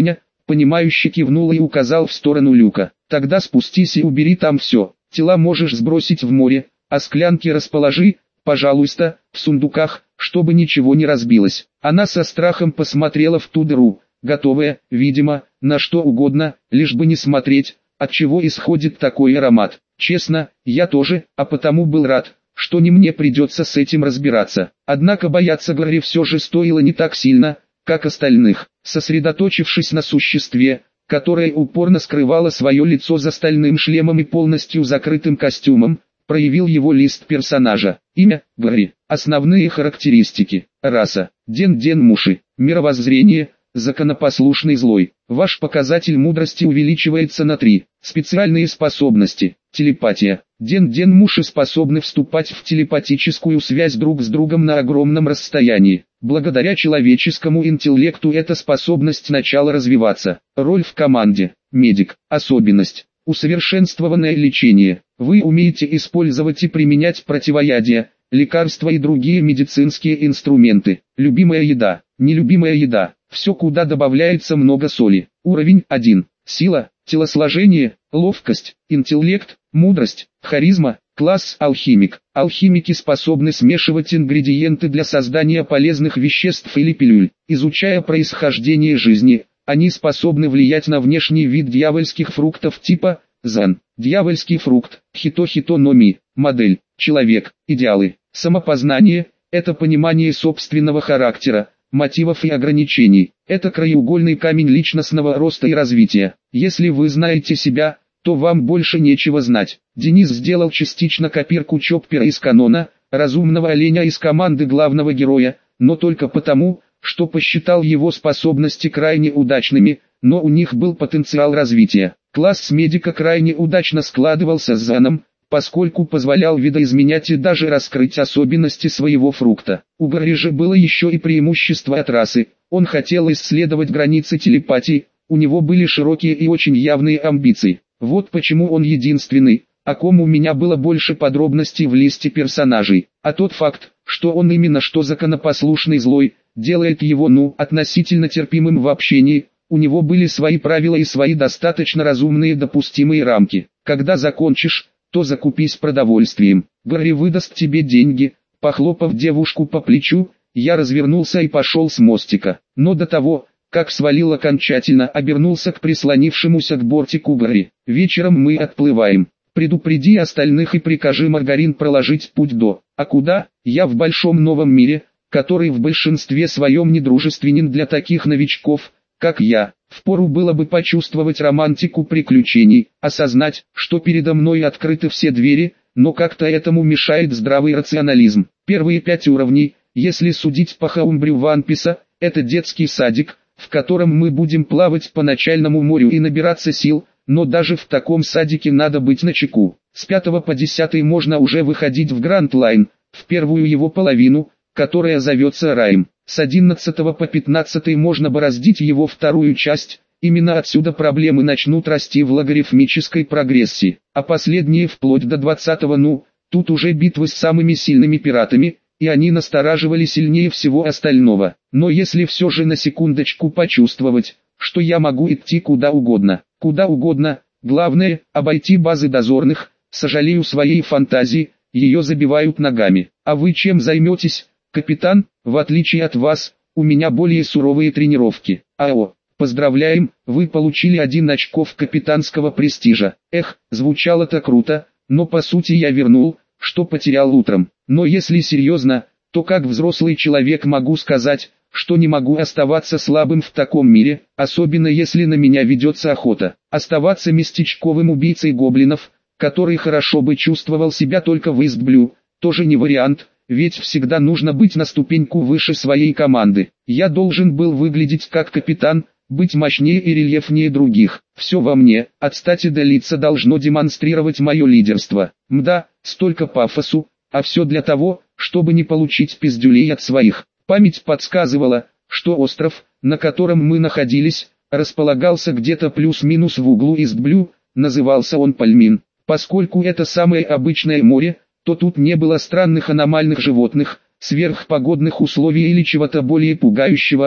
понимающе кивнул и указал в сторону люка. Тогда спустись и убери там все. Тела можешь сбросить в море, а склянки расположи, пожалуйста, в сундуках, чтобы ничего не разбилось. Она со страхом посмотрела в ту дыру, готовая, видимо, на что угодно, лишь бы не смотреть, от чего исходит такой аромат. Честно, я тоже, а потому был рад, что не мне придется с этим разбираться. Однако бояться Глори все же стоило не так сильно, как остальных. Сосредоточившись на существе, которое упорно скрывало свое лицо за стальным шлемом и полностью закрытым костюмом, проявил его лист персонажа. Имя – Глори. Основные характеристики. Раса – Ден-Ден Муши. Мировоззрение – законопослушный злой. Ваш показатель мудрости увеличивается на три. Специальные способности. Телепатия. Ден-Ден Муши способны вступать в телепатическую связь друг с другом на огромном расстоянии. Благодаря человеческому интеллекту эта способность начала развиваться. Роль в команде. Медик. Особенность. Усовершенствованное лечение. Вы умеете использовать и применять противоядия, лекарства и другие медицинские инструменты. Любимая еда. Нелюбимая еда. Все, куда добавляется много соли. Уровень один. Сила, телосложение, ловкость, интеллект, мудрость, харизма. Класс алхимик. Алхимики способны смешивать ингредиенты для создания полезных веществ или пилюль. Изучая происхождение жизни, они способны влиять на внешний вид дьявольских фруктов типа зан. Дьявольский фрукт, хито-хито-но-ми. Модель, человек, идеалы. Самопознание – это понимание собственного характера, мотивов и ограничений. Это краеугольный камень личностного роста и развития. Если вы знаете себя, то вам больше нечего знать. Денис сделал частично копирку Чоппера из канона, разумного оленя из команды главного героя, но только потому, что посчитал его способности крайне удачными, но у них был потенциал развития. Класс медика крайне удачно складывался с Заном, поскольку позволял видоизменять и даже раскрыть особенности своего фрукта. У Глори же было еще и преимущество от расы. Он хотел исследовать границы телепатии, у него были широкие и очень явные амбиции. Вот почему он единственный, о ком у меня было больше подробностей в листе персонажей. А тот факт, что он именно что законопослушный злой, делает его ну относительно терпимым в общении. У него были свои правила и свои достаточно разумные допустимые рамки. Когда закончишь, то закупись продовольствием. Глори выдаст тебе деньги. Похлопав девушку по плечу, я развернулся и пошел с мостика. Но до того, как свалил окончательно, обернулся к прислонившемуся к бортику Глори. Вечером мы отплываем. Предупреди остальных и прикажи Маргарин проложить путь до. А куда? Я в большом новом мире, который в большинстве своем недружественен для таких новичков, как я. Впору было бы почувствовать романтику приключений, осознать, что передо мной открыты все двери, но как-то этому мешает здравый рационализм. Первые пять уровней, если судить по Хаумбрю Ван Писа, это детский садик, в котором мы будем плавать по начальному морю и набираться сил, но даже в таком садике надо быть начеку. С пятого по десятый можно уже выходить в Гранд Лайн, в первую его половину, которая зовется раем. С одиннадцатого по пятнадцатый можно бороздить его вторую часть, именно отсюда проблемы начнут расти в логарифмической прогрессии, а последние вплоть до двадцатого ну, тут уже битвы с самыми сильными пиратами, и они настораживали сильнее всего остального. Но если все же на секундочку почувствовать, что я могу идти куда угодно, куда угодно, главное, обойти базы дозорных, сожалею своей фантазии, ее забивают ногами. А вы чем займетесь, капитан? В отличие от вас, у меня более суровые тренировки. АО, поздравляем, вы получили один очков капитанского престижа. Эх, звучало-то круто, но по сути я вернул, что потерял утром. Но если серьезно, то как взрослый человек могу сказать, что не могу оставаться слабым в таком мире, особенно если на меня ведется охота. Оставаться местечковым убийцей гоблинов, который хорошо бы чувствовал себя только в Истблю, тоже не вариант. Ведь всегда нужно быть на ступеньку выше своей команды. Я должен был выглядеть как капитан, быть мощнее и рельефнее других. Все во мне, от стати до лица должно демонстрировать мое лидерство. Мда, столько пафосу, а все для того, чтобы не получить пиздюлей от своих. Память подсказывала, что остров, на котором мы находились, располагался где-то плюс-минус в углу Истблю, назывался он Пальмин. Поскольку это самое обычное море, то тут не было странных аномальных животных, сверхпогодных условий или чего-то более пугающего,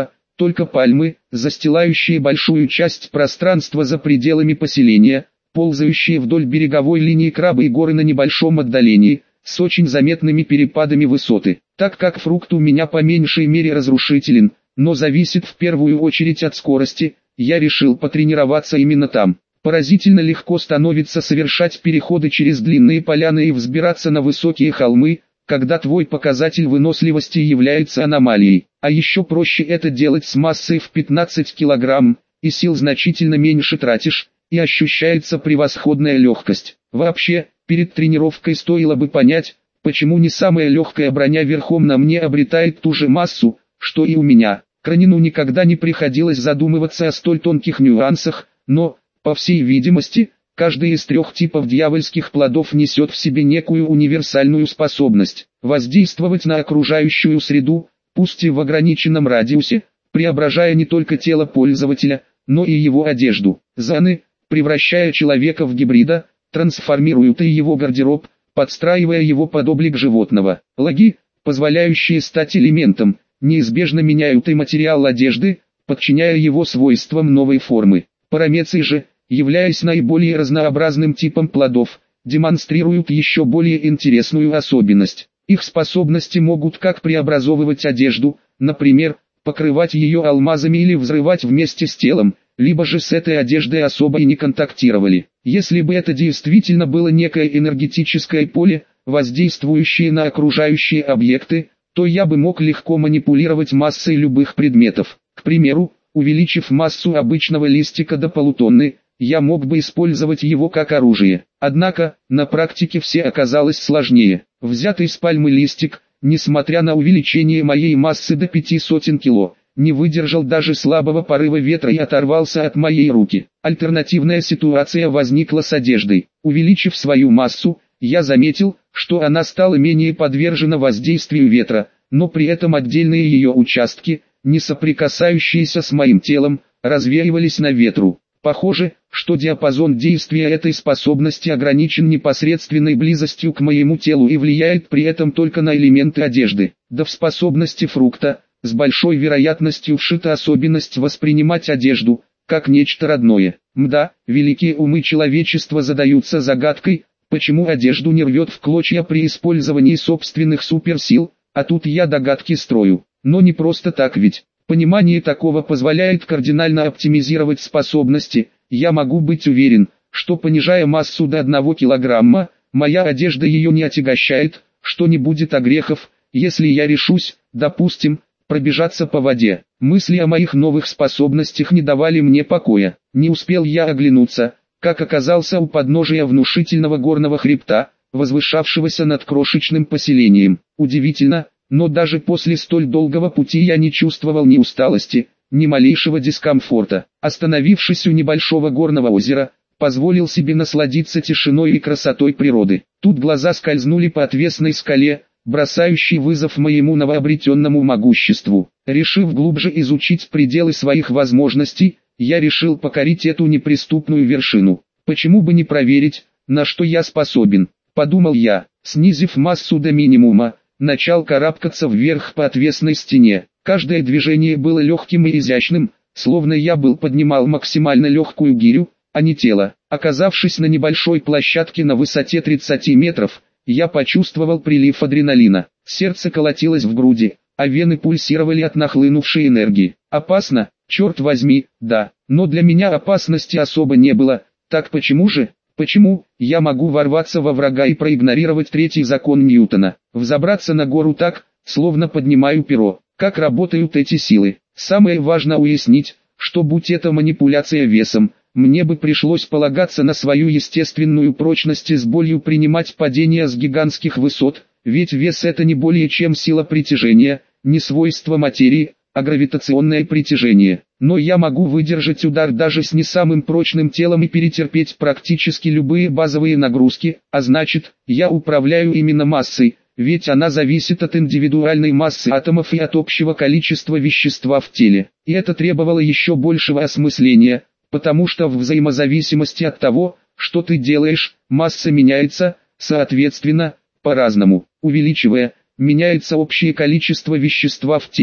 только пальмы, застилающие большую часть пространства за пределами поселения, ползающие вдоль береговой линии крабы и горы на небольшом отдалении, с очень заметными перепадами высоты. Так как фрукт у меня по меньшей мере разрушителен, но зависит в первую очередь от скорости, я решил потренироваться именно там. Поразительно легко становится совершать переходы через длинные поляны и взбираться на высокие холмы, когда твой показатель выносливости является аномалией. А еще проще это делать с массой в пятнадцать килограмм, и сил значительно меньше тратишь, и ощущается превосходная легкость. Вообще, перед тренировкой стоило бы понять, почему не самая легкая броня верхом на мне обретает ту же массу, что и у меня. Кранину никогда не приходилось задумываться о столь тонких нюансах, но, по всей видимости, каждый из трех типов дьявольских плодов несет в себе некую универсальную способность воздействовать на окружающую среду, пусть и в ограниченном радиусе, преображая не только тело пользователя, но и его одежду. Заны, превращая человека в гибрида, трансформируют и его гардероб, подстраивая его под облик животного. Лаги, позволяющие стать элементом, неизбежно меняют и материал одежды, подчиняя его свойствам новой формы. Парамеции же, являясь наиболее разнообразным типом плодов, демонстрируют еще более интересную особенность. Их способности могут как преобразовывать одежду, например, покрывать ее алмазами или взрывать вместе с телом, либо же с этой одеждой особо и не контактировали. Если бы это действительно было некое энергетическое поле, воздействующее на окружающие объекты, то я бы мог легко манипулировать массой любых предметов. К примеру, увеличив массу обычного листика до полутонны, я мог бы использовать его как оружие. Однако, на практике все оказалось сложнее. Взятый с пальмы листик, несмотря на увеличение моей массы до пяти сотен кило, не выдержал даже слабого порыва ветра и оторвался от моей руки. Альтернативная ситуация возникла с одеждой. Увеличив свою массу, я заметил, что она стала менее подвержена воздействию ветра, но при этом отдельные ее участки, не соприкасающиеся с моим телом, развеивались на ветру. Похоже, что диапазон действия этой способности ограничен непосредственной близостью к моему телу и влияет при этом только на элементы одежды. Да в способности фрукта, с большой вероятностью вшита особенность воспринимать одежду, как нечто родное. Мда, великие умы человечества задаются загадкой, почему одежду не рвет в клочья при использовании собственных суперсил, а тут я догадки строю. Но не просто так ведь. Понимание такого позволяет кардинально оптимизировать способности. Я могу быть уверен, что понижая массу до одного килограмма, моя одежда ее не отягощает, что не будет огрехов, если я решусь, допустим, пробежаться по воде. Мысли о моих новых способностях не давали мне покоя. Не успел я оглянуться, как оказался у подножия внушительного горного хребта, возвышавшегося над крошечным поселением. Удивительно, но даже после столь долгого пути я не чувствовал ни усталости, ни малейшего дискомфорта. Остановившись у небольшого горного озера, позволил себе насладиться тишиной и красотой природы. Тут глаза скользнули по отвесной скале, бросающей вызов моему новообретенному могуществу. Решив глубже изучить пределы своих возможностей, я решил покорить эту неприступную вершину. Почему бы не проверить, на что я способен, подумал я. Снизив массу до минимума, начал карабкаться вверх по отвесной стене. Каждое движение было легким и изящным, словно я был поднимал максимально легкую гирю, а не тело. Оказавшись на небольшой площадке на высоте тридцати метров, я почувствовал прилив адреналина. Сердце колотилось в груди, а вены пульсировали от нахлынувшей энергии. Опасно, черт возьми, да, но для меня опасности особо не было. Так почему же? Почему я могу ворваться во врага и проигнорировать третий закон Ньютона, взобраться на гору так, словно поднимаю перо? Как работают эти силы? Самое важное уяснить, что будь это манипуляция весом, мне бы пришлось полагаться на свою естественную прочность и с болью принимать падения с гигантских высот, ведь вес это не более чем сила притяжения, не свойство материи, а гравитационное притяжение. Но я могу выдержать удар даже с не самым прочным телом и перетерпеть практически любые базовые нагрузки, а значит, я управляю именно массой, ведь она зависит от индивидуальной массы атомов и от общего количества вещества в теле. И это требовало еще большего осмысления, потому что в взаимозависимости от того, что ты делаешь, масса меняется, соответственно, по-разному. Увеличивая, меняется общее количество вещества в теле,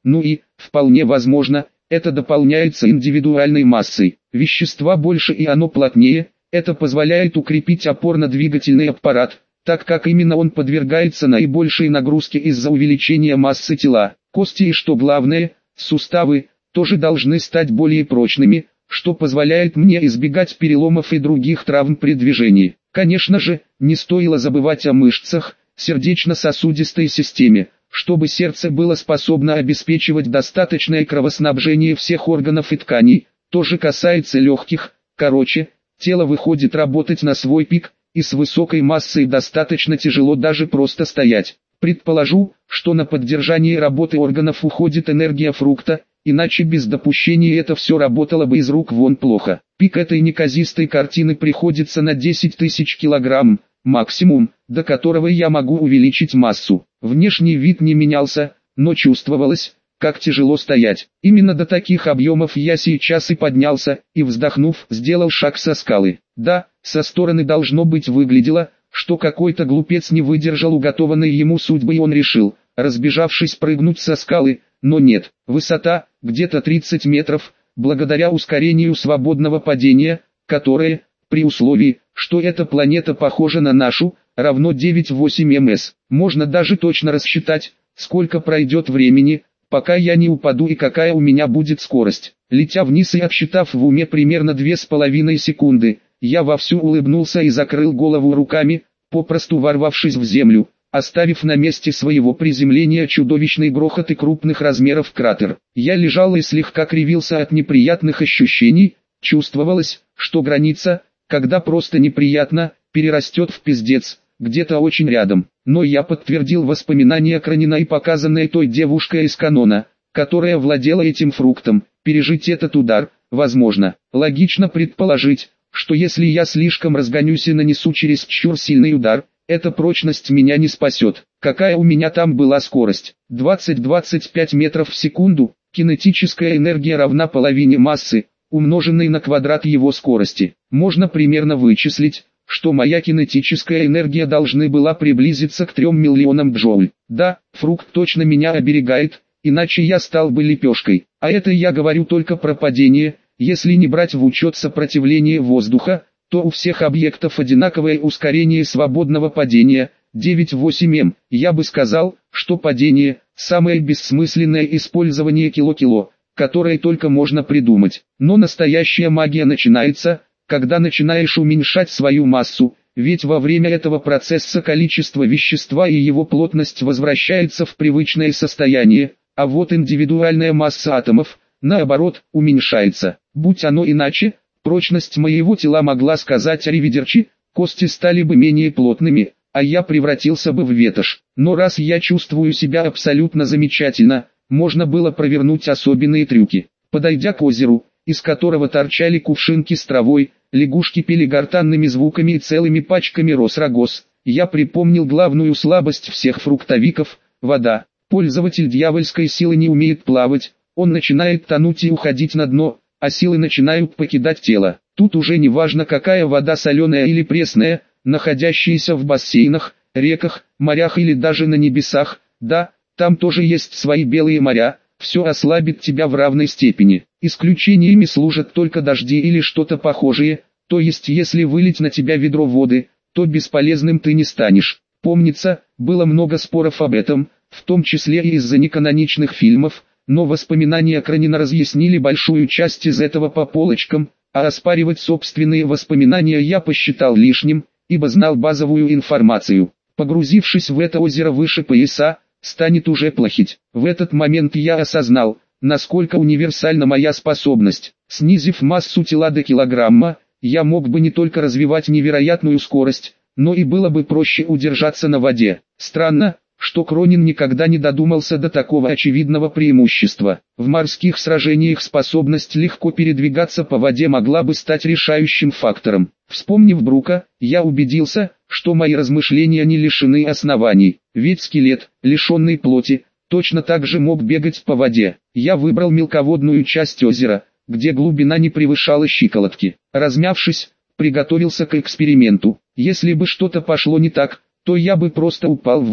Ну и, вполне возможно, это дополняется индивидуальной массой. Вещества больше и оно плотнее, это позволяет укрепить опорно-двигательный аппарат, так как именно он подвергается наибольшей нагрузке из-за увеличения массы тела. Кости и, что главное, суставы, тоже должны стать более прочными, что позволяет мне избегать переломов и других травм при движении. Конечно же, не стоило забывать о мышцах, сердечно-сосудистой системе, чтобы сердце было способно обеспечивать достаточное кровоснабжение всех органов и тканей. То же касается легких. Короче, тело выходит работать на свой пик, и с высокой массой достаточно тяжело даже просто стоять. Предположу, что на поддержание работы органов уходит энергия фрукта, иначе без допущения это все работало бы из рук вон плохо. Пик этой неказистой картины приходится на десять тысяч килограмм, максимум, до которого я могу увеличить массу. Внешний вид не менялся, но чувствовалось, как тяжело стоять. Именно до таких объемов я сейчас и поднялся, и, вздохнув, сделал шаг со скалы. Да, со стороны должно быть выглядело, что какой-то глупец не выдержал уготованной ему судьбы и он решил, разбежавшись, прыгнуть со скалы, но нет. Высота, где-то тридцать метров, благодаря ускорению свободного падения, которое, при условии, что эта планета похожа на нашу, равно девять целых восемь десятых мс. Можно даже точно рассчитать, сколько пройдет времени, пока я не упаду и какая у меня будет скорость. Летя вниз и отсчитав в уме примерно две с половиной секунды, я вовсю улыбнулся и закрыл голову руками, попросту ворвавшись в землю, оставив на месте своего приземления чудовищный грохот и крупных размеров кратер. Я лежал и слегка кривился от неприятных ощущений, чувствовалось, что граница, когда просто неприятно, перерастет в пиздец, где-то очень рядом. Но я подтвердил воспоминания Кронина и показанные той девушкой из канона, которая владела этим фруктом. Пережить этот удар, возможно. Логично предположить, что если я слишком разгонюсь и нанесу чересчур сильный удар, эта прочность меня не спасет. Какая у меня там была скорость? двадцать-двадцать пять метров в секунду. Кинетическая энергия равна половине массы, умноженной на квадрат его скорости. Можно примерно вычислить, что моя кинетическая энергия должна была приблизиться к трем миллионам джоуль. Да, фрукт точно меня оберегает, иначе я стал бы лепешкой. А это я говорю только про падение. Если не брать в учет сопротивление воздуха, то у всех объектов одинаковое ускорение свободного падения, девять целых восемь десятых мс. Я бы сказал, что падение – самое бессмысленное использование кило-кило, которое только можно придумать. Но настоящая магия начинается, когда начинаешь уменьшать свою массу, ведь во время этого процесса количество вещества и его плотность возвращается в привычное состояние, а вот индивидуальная масса атомов, наоборот, уменьшается. Будь оно иначе, прочность моего тела могла сказать аривидерчи, кости стали бы менее плотными, а я превратился бы в ветошь. Но раз я чувствую себя абсолютно замечательно, можно было провернуть особенные трюки. Подойдя к озеру, из которого торчали кувшинки с травой, лягушки пели гортанными звуками и целыми пачками рос рогоз, я припомнил главную слабость всех фруктовиков – вода. Пользователь дьявольской силы не умеет плавать, он начинает тонуть и уходить на дно, а силы начинают покидать тело. Тут уже не важно, какая вода, соленая или пресная, находящаяся в бассейнах, реках, морях или даже на небесах, да, там тоже есть свои белые моря, все ослабит тебя в равной степени. Исключениями служат только дожди или что-то похожее, то есть если вылить на тебя ведро воды, то бесполезным ты не станешь. Помнится, было много споров об этом, в том числе и из-за неканоничных фильмов, но воспоминания Кронина разъяснили большую часть из этого по полочкам, а оспаривать собственные воспоминания я посчитал лишним, ибо знал базовую информацию. Погрузившись в это озеро выше пояса, станет уже плохить. В этот момент я осознал, насколько универсальна моя способность. Снизив массу тела до килограмма, я мог бы не только развивать невероятную скорость, но и было бы проще удержаться на воде. Странно, что Кронин никогда не додумался до такого очевидного преимущества. В морских сражениях способность легко передвигаться по воде могла бы стать решающим фактором. Вспомнив Брука, я убедился, что мои размышления не лишены оснований, ведь скелет, лишенный плоти, точно так же мог бегать по воде. Я выбрал мелководную часть озера, где глубина не превышала щиколотки. Размявшись, приготовился к эксперименту. Если бы что-то пошло не так, то я бы просто упал в воду.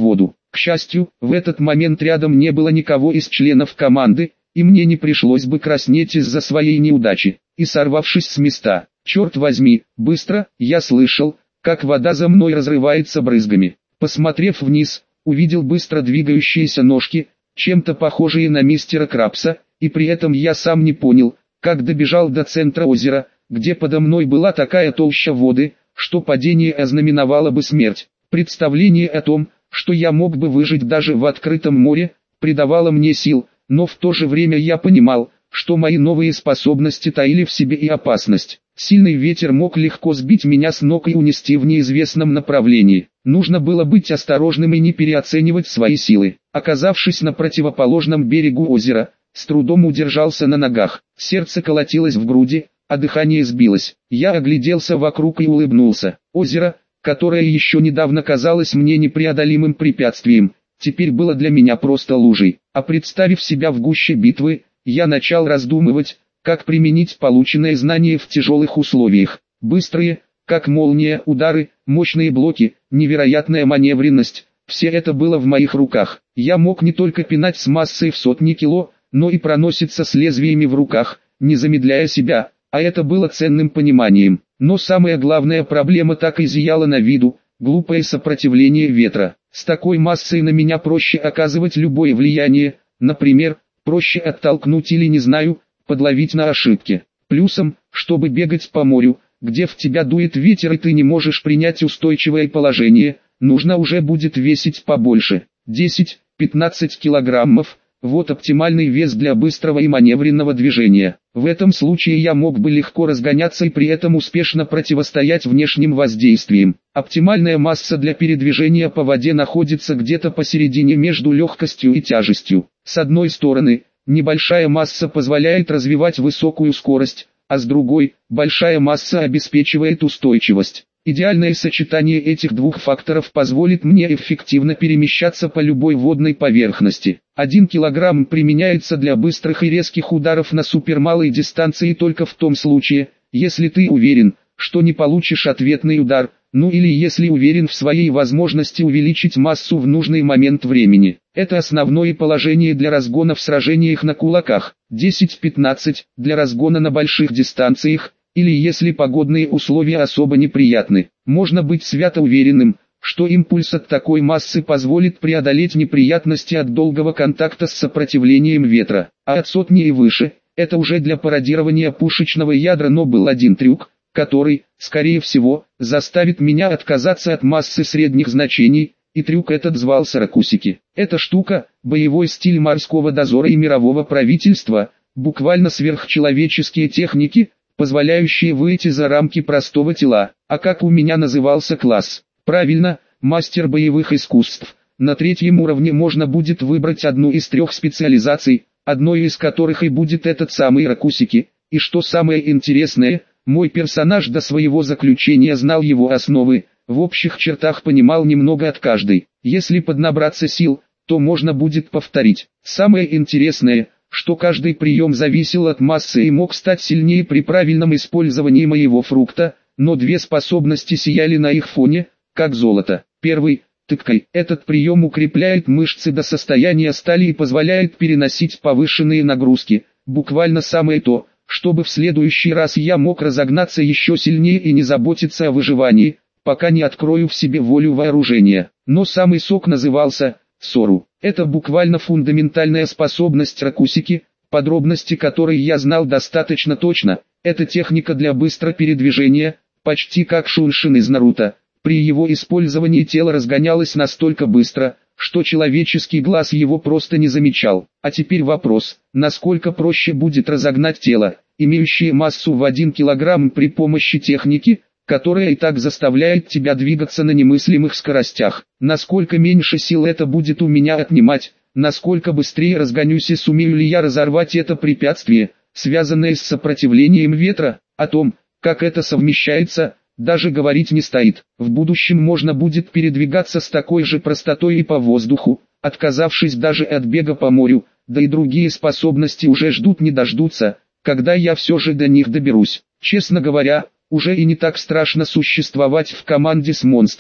К счастью, в этот момент рядом не было никого из членов команды, и мне не пришлось бы краснеть из-за своей неудачи. И сорвавшись с места, черт возьми, быстро, я слышал, как вода за мной разрывается брызгами. Посмотрев вниз, увидел быстро двигающиеся ножки, чем-то похожие на мистера Крабса, и при этом я сам не понял, как добежал до центра озера, где подо мной была такая толща воды, что падение ознаменовало бы смерть. Представление о том, что я мог бы выжить даже в открытом море, придавало мне сил, но в то же время я понимал, что мои новые способности таили в себе и опасность. Сильный ветер мог легко сбить меня с ног и унести в неизвестном направлении. Нужно было быть осторожным и не переоценивать свои силы. Оказавшись на противоположном берегу озера, с трудом удержался на ногах. Сердце колотилось в груди, а дыхание сбилось. Я огляделся вокруг и улыбнулся. Озеро, которое еще недавно казалось мне непреодолимым препятствием, теперь было для меня просто лужей. А представив себя в гуще битвы, я начал раздумывать, как применить полученные знания в тяжелых условиях. Быстрые, как молния, удары, мощные блоки, невероятная маневренность – все это было в моих руках. Я мог не только пинать с массой в сотни кило, но и проноситься с лезвиями в руках, не замедляя себя, а это было ценным пониманием. Но самая главная проблема так и зияла на виду – глупое сопротивление ветра. С такой массой на меня проще оказывать любое влияние, например, проще оттолкнуть или, не знаю, подловить на ошибке. Плюсом, чтобы бегать по морю, где в тебя дует ветер и ты не можешь принять устойчивое положение, нужно уже будет весить побольше. десять-пятнадцать килограммов – вот оптимальный вес для быстрого и маневренного движения. В этом случае я мог бы легко разгоняться и при этом успешно противостоять внешним воздействиям. Оптимальная масса для передвижения по воде находится где-то посередине между легкостью и тяжестью. С одной стороны, небольшая масса позволяет развивать высокую скорость, а с другой, большая масса обеспечивает устойчивость. Идеальное сочетание этих двух факторов позволит мне эффективно перемещаться по любой водной поверхности. Один килограмм применяется для быстрых и резких ударов на супермалой дистанции только в том случае, если ты уверен, что не получишь ответный удар, ну или если уверен в своей возможности увеличить массу в нужный момент времени. Это основное положение для разгона в сражениях на кулаках. десять-пятнадцать для разгона на больших дистанциях, или если погодные условия особо неприятны. Можно быть свято уверенным, что импульс от такой массы позволит преодолеть неприятности от долгого контакта с сопротивлением ветра. А от сотни и выше, это уже для пародирования пушечного ядра, но был один трюк, который, скорее всего, заставит меня отказаться от массы средних значений, и трюк этот звался ракусики. Эта штука, боевой стиль морского дозора и мирового правительства, буквально сверхчеловеческие техники, позволяющие выйти за рамки простого тела. А как у меня назывался класс? Правильно, мастер боевых искусств. На третьем уровне можно будет выбрать одну из трех специализаций, одной из которых и будет этот самый ракусики. И что самое интересное, мой персонаж до своего заключения знал его основы, в общих чертах понимал немного от каждой. Если поднабраться сил, то можно будет повторить. Самое интересное, что каждый прием зависел от массы и мог стать сильнее при правильном использовании моего фрукта, но две способности сияли на их фоне, как золото. Первый – тыккой. Этот прием укрепляет мышцы до состояния стали и позволяет переносить повышенные нагрузки, буквально самое то, чтобы в следующий раз я мог разогнаться еще сильнее и не заботиться о выживании, пока не открою в себе волю вооружения. Но самый сок назывался Сору. Это буквально фундаментальная способность ракусики, подробности которой я знал достаточно точно. Это техника для быстрого передвижения, почти как Шуншин из Наруто. При его использовании тело разгонялось настолько быстро, что человеческий глаз его просто не замечал. А теперь вопрос, насколько проще будет разогнать тело, имеющее массу в один килограмм при помощи техники, которая и так заставляет тебя двигаться на немыслимых скоростях. Насколько меньше сил это будет у меня отнимать, насколько быстрее разгонюсь и сумею ли я разорвать это препятствие, связанное с сопротивлением ветра. О том, как это совмещается, даже говорить не стоит. В будущем можно будет передвигаться с такой же простотой и по воздуху, отказавшись даже от бега по морю, да и другие способности уже ждут не дождутся, когда я все же до них доберусь. Честно говоря, уже и не так страшно существовать в команде с монстрами,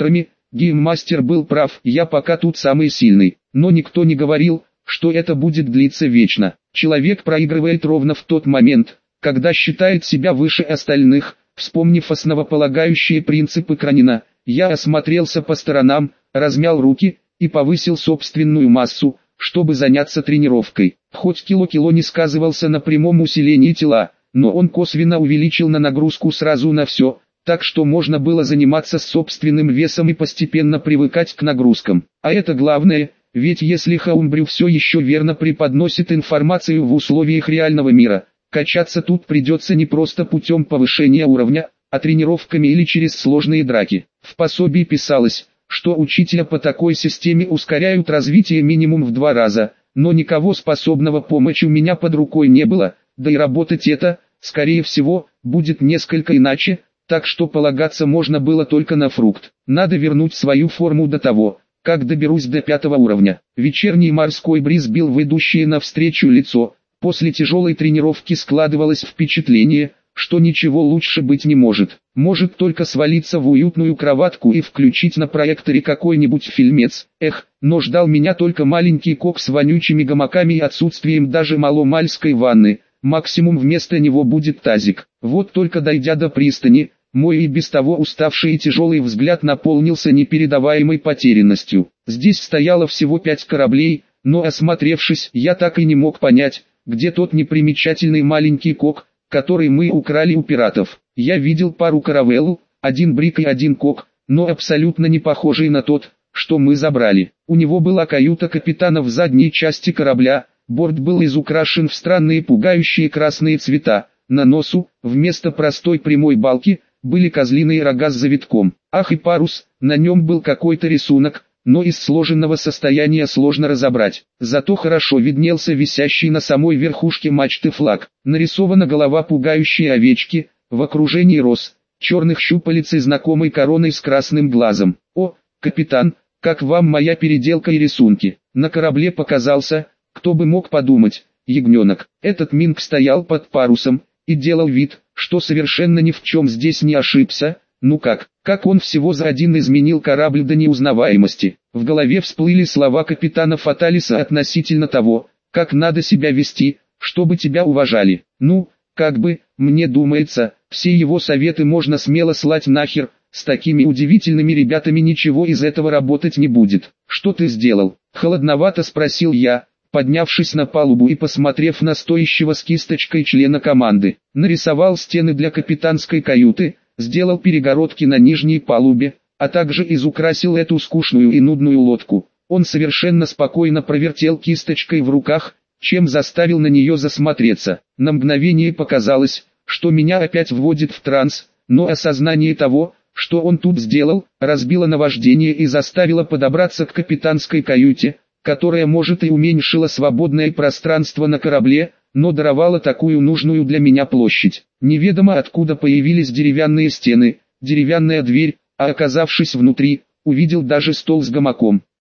Гейммастер был прав, я пока тут самый сильный, но никто не говорил, что это будет длиться вечно. Человек проигрывает ровно в тот момент, когда считает себя выше остальных. Вспомнив основополагающие принципы Кранина, я осмотрелся по сторонам, размял руки и повысил собственную массу, чтобы заняться тренировкой. Хоть кило-кило не сказывался на прямом усилении тела, но он косвенно увеличил на нагрузку сразу на все, так что можно было заниматься с собственным весом и постепенно привыкать к нагрузкам. А это главное, ведь если Хаумбрю все еще верно преподносит информацию в условиях реального мира, качаться тут придется не просто путем повышения уровня, а тренировками или через сложные драки. В пособии писалось, что учителя по такой системе ускоряют развитие минимум в два раза, но никого способного помочь у меня под рукой не было, да и работать это, скорее всего, будет несколько иначе, так что полагаться можно было только на фрукт. Надо вернуть свою форму до того, как доберусь до пятого уровня. Вечерний морской бриз бил в идущее навстречу лицо. После тяжелой тренировки складывалось впечатление, что ничего лучше быть не может. Может только свалиться в уютную кроватку и включить на проекторе какой-нибудь фильмец. Эх, но ждал меня только маленький кок с вонючими гамаками и отсутствием даже маломальской ванны. Максимум вместо него будет тазик. Вот только дойдя до пристани, мой и без того уставший и тяжелый взгляд наполнился непередаваемой потерянностью. Здесь стояло всего пять кораблей, но осмотревшись, я так и не мог понять, где тот непримечательный маленький кок, который мы украли у пиратов. Я видел пару каравелл, один брик и один кок, но абсолютно не похожий на тот, что мы забрали. У него была каюта капитана в задней части корабля, борт был изукрашен в странные пугающие красные цвета, на носу, вместо простой прямой балки, были козлиные рога с завитком. Ах и парус, на нем был какой-то рисунок, но из сложенного состояния сложно разобрать. Зато хорошо виднелся висящий на самой верхушке мачты флаг. Нарисована голова пугающей овечки, в окружении роз, черных щупалец и знакомой короной с красным глазом. О, капитан, как вам моя переделка и рисунки? На корабле показался, кто бы мог подумать, ягненок. Этот Минг стоял под парусом и делал вид, что совершенно ни в чем здесь не ошибся. Ну как, как он всего за один изменил корабль до неузнаваемости. В голове всплыли слова капитана Фаталиса относительно того, как надо себя вести, чтобы тебя уважали. Ну, как бы, мне думается, все его советы можно смело слать нахер, с такими удивительными ребятами ничего из этого работать не будет. Что ты сделал? Холодновато спросил я, поднявшись на палубу и посмотрев на стоящего с кисточкой члена команды. Нарисовал стены для капитанской каюты, сделал перегородки на нижней палубе, а также изукрасил эту скучную и нудную лодку. Он совершенно спокойно провертел кисточкой в руках, чем заставил на нее засмотреться. На мгновение показалось, что меня опять вводит в транс, но осознание того, что он тут сделал, разбило наваждение и заставило подобраться к капитанской каюте, которая может и уменьшила свободное пространство на корабле, но даровала такую нужную для меня площадь. Неведомо откуда появились деревянные стены, деревянная дверь, а оказавшись внутри, увидел даже стол с гамаком.